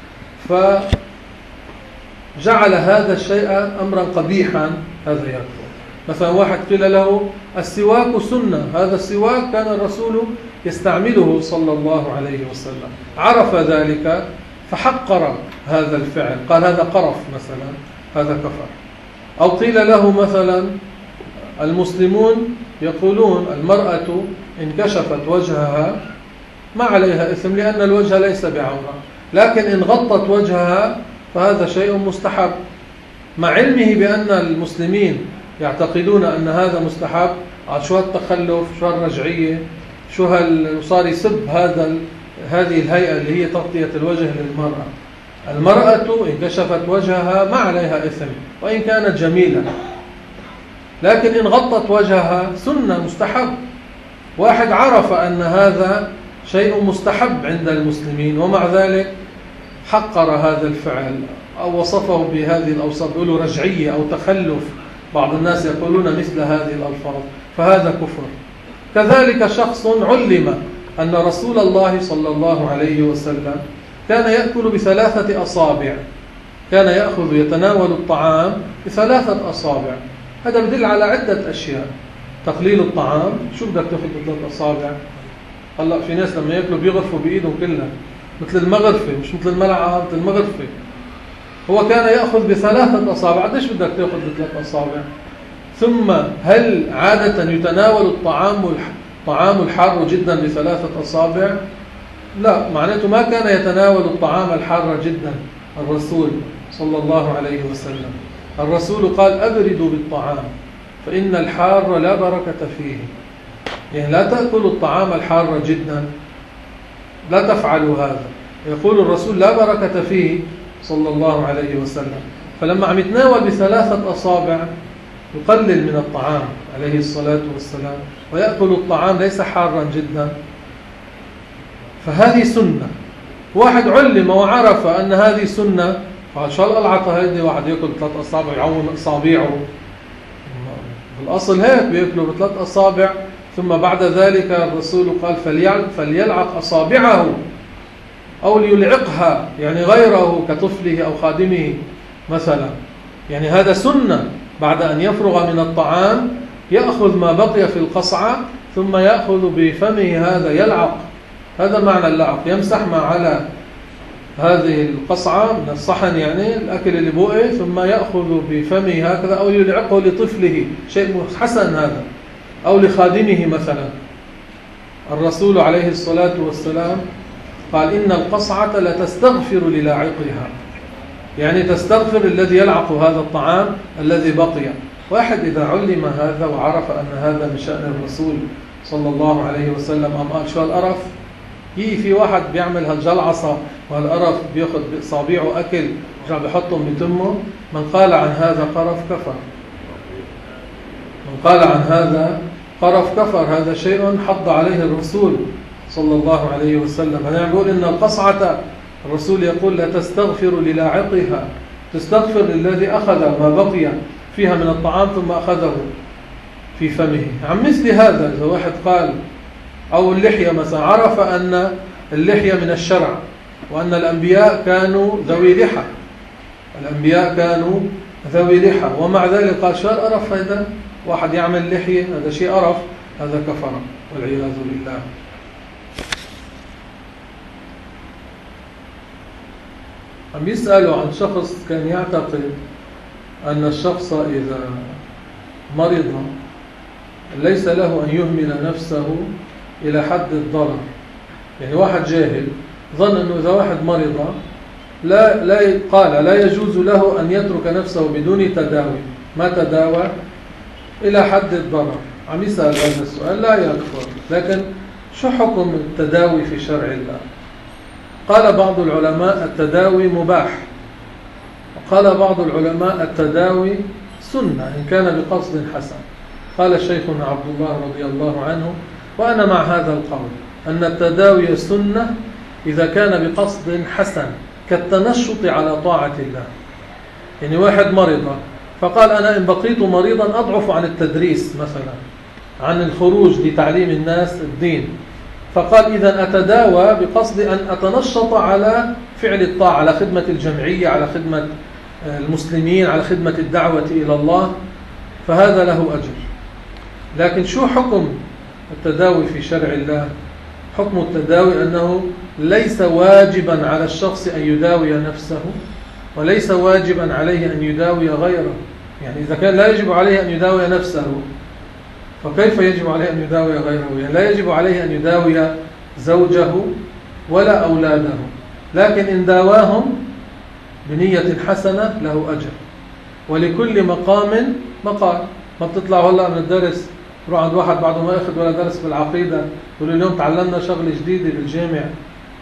فجعل هذا الشيء أمرا قبيحا، هذا يكفر. مثلا واحد قيل له السواك سنة، هذا السواك كان الرسول يستعمله صلى الله عليه وسلم، عرف ذلك فحقر هذا الفعل، قال هذا قرف مثلا، هذا كفر. أو قيل له مثلا المسلمون يقولون المرأة إن كشفت وجهها ما عليها إثم لأن الوجه ليس بعورة، لكن إن غطت وجهها فهذا شيء مستحب، مع علمه بأن المسلمين يعتقدون أن هذا مستحب. شو هالتخلف، شو هالرجعية، شو هال صار يسب هذا هذه الهيئة اللي هي تغطية الوجه للمرأة. المرأة إن كشفت وجهها ما عليها إثم وإن كانت جميلة، لكن إن غطت وجهها سنة مستحب. واحد عرف أن هذا شيء مستحب عند المسلمين ومع ذلك حقر هذا الفعل أو وصفه بهذه الأوصاف، يقولوا رجعية أو تخلف، بعض الناس يقولون مثل هذه الألفاظ، فهذا كفر. كذلك شخص علم أن رسول الله صلى الله عليه وسلم كان يأكل بثلاثة أصابع، كان يأخذ يتناول الطعام بثلاثة أصابع. هذا يدل على عدة أشياء. تقليل الطعام، شو بدك تأخذ بثلاث أصابع؟ هلا في ناس لما يأكلوا بيغرفوا بإيدهم كلها مثل المغرفة، مش مثل الملعقة، مثل المغرفة. هو كان يأخذ بثلاثة أصابع. قديش بدك تأخذ بثلاث أصابع؟ ثم هل عادة يتناول الطعام الطعام الحار جدا بثلاثة أصابع؟ لا، معناته ما كان يتناول الطعام الحار جدا الرسول صلى الله عليه وسلم. الرسول قال أبردوا بالطعام فإن الحار لا بركة فيه، يعني لا تأكلوا الطعام الحار جدا، لا تفعلوا هذا. يقول الرسول لا بركة فيه صلى الله عليه وسلم. فلما عم يتناول بثلاثة أصابع يقلل من الطعام عليه الصلاة والسلام ويأكل الطعام ليس حارا جدا، فهذه سنة. واحد علم وعرف أن هذه سنة، قال شو القلعة هذه واحد يأكل بثلاث أصابع يعوم أصابعه؟ بالأصل هيك بيأكلوا بثلاث أصابع. ثم بعد ذلك الرسول قال فليلعق أصابعه أو ليلعقها، يعني غيره كطفله أو خادمه مثلا. يعني هذا سنة، بعد أن يفرغ من الطعام يأخذ ما بقي في القصعة ثم يأخذ بفمه هذا يلعق. هذا معنى اللعق، يمسح ما على هذه القصعة من الصحن، يعني الأكل اللي بقي، ثم يأخذ بفمه هكذا أو يلعقه لطفله، شيء حسن هذا، أو لخادمه مثلا. الرسول عليه الصلاة والسلام قال إن القصعة لتستغفر للاعقها، يعني تستغفر الذي يلعق هذا الطعام الذي بقي. واحد إذا علم هذا وعرف أن هذا من شأن الرسول صلى الله عليه وسلم، أم قال شو القرف؟ يجي في واحد بيعمل هالجلعصة وهالقرف، بياخذ بأصابعه أكل رجع بحطهم بتمه، من قال عن هذا قرف كفر. من قال عن هذا قرف كفر. هذا شيء حض عليه الرسول صلى الله عليه وسلم. أنا بقول إن القصعة الرسول يقول لا تستغفر للاعقها، تستغفر للذي أخذ ما بقي فيها من الطعام ثم أخذه في فمه. عن مثل هذا إذا واحد قال، أو اللحية مثلا، عرف أن اللحية من الشرع وأن الأنبياء كانوا ذوي لحى، الأنبياء كانوا ذوي لحى، ومع ذلك قال شو القرف هذا؟ واحد يعمل لحية، هذا شيء قرف، هذا كفر والعياذ بالله. عم يسألوا عن شخص كان يعتقد أن الشخص إذا مرض ليس له أن يهمل نفسه إلى حد الضرر. يعني واحد جاهل ظن أنه إذا واحد مرض لا لا قال لا يجوز له أن يترك نفسه بدون تداوي، ما تداوى إلى حد الضرر. عم يسأل هذا السؤال، لا يكفر، لكن شو حكم التداوي في شرع الله؟ قال بعض العلماء التداوي مباح، وقال بعض العلماء التداوي سنة إن كان بقصد حسن. قال شيخنا عبد الله رضي الله عنه وأنا مع هذا القول، أن التداوي سنة إذا كان بقصد حسن كالتنشط على طاعة الله. يعني واحد مريض فقال أنا إن بقيت مريضا أضعف عن التدريس مثلا، عن الخروج لتعليم الناس الدين، فقال إذا أتداوى بقصد أن أتنشط على فعل الطاعة، على خدمة الجمعية، على خدمة المسلمين، على خدمة الدعوة إلى الله، فهذا له أجر. لكن شو حكم التداوي في شرع الله؟ حكم التداوي أنه ليس واجبا على الشخص أن يداوي نفسه، وليس واجبا عليه أن يداوي غيره. يعني إذا كان لا يجب عليه أن يداوي نفسه، فكيف يجب عليه أن يداوي غيره؟ يعني لا يجب عليه أن يداوي زوجه ولا أولاده، لكن إن داواهم بنية حسنة له أجر. ولكل مقام مقال. ما بتطلع هلا من الدرس تروح عند واحد بعد ما ياخذ ولا درس بالعقيدة تقول اليوم تعلمنا شغلة جديدة بالجامع،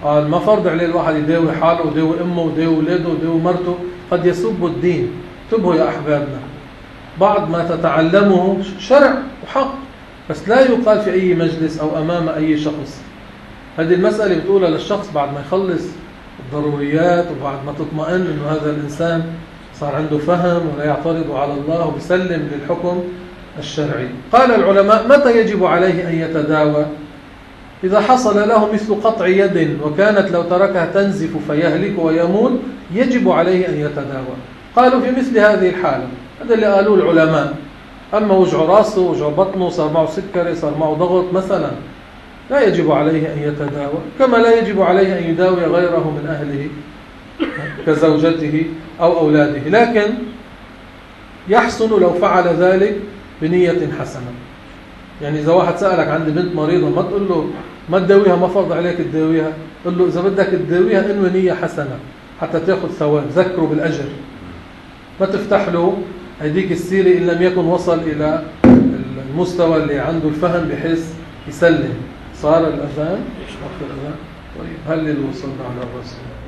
قال ما فرض عليه الواحد يداوي حاله وداوي أمه وداوي ولاده وداوي مرته، قد يسب الدين. انتبهوا يا أحبابنا، بعض ما تتعلمه شرع وحق، بس لا يقال في أي مجلس أو أمام أي شخص. هذه المسألة بتقولها للشخص بعد ما يخلص الضروريات وبعد ما تطمئن أنه هذا الإنسان صار عنده فهم ولا يعترض على الله وبيسلم للحكم الشرعي. قال العلماء: متى يجب عليه أن يتداوى؟ إذا حصل له مثل قطع يد وكانت لو تركها تنزف فيهلك ويموت يجب عليه أن يتداوى. قالوا في مثل هذه الحالة، هذا اللي قالوه العلماء. أما وجع راسه وجع بطنه صار معه سكري صار معه ضغط مثلا، لا يجب عليه أن يتداوى، كما لا يجب عليه أن يداوي غيره من أهله كزوجته أو أولاده، لكن يحسن لو فعل ذلك بنية حسنة. يعني إذا واحد سألك عندي بنت مريضة، ما تقول له ما تداويها، ما فرض عليك تداويها، قل له إذا بدك تداويها انوي نية حسنة حتى تأخذ ثواب، ذكره بالأجر. ما تفتح له هديك السيرة إن لم يكن وصل إلى المستوى اللي عنده الفهم بحيث يسلم. صار الأذان، وقت الأذان. طيب هل اللي وصلنا على الرسول؟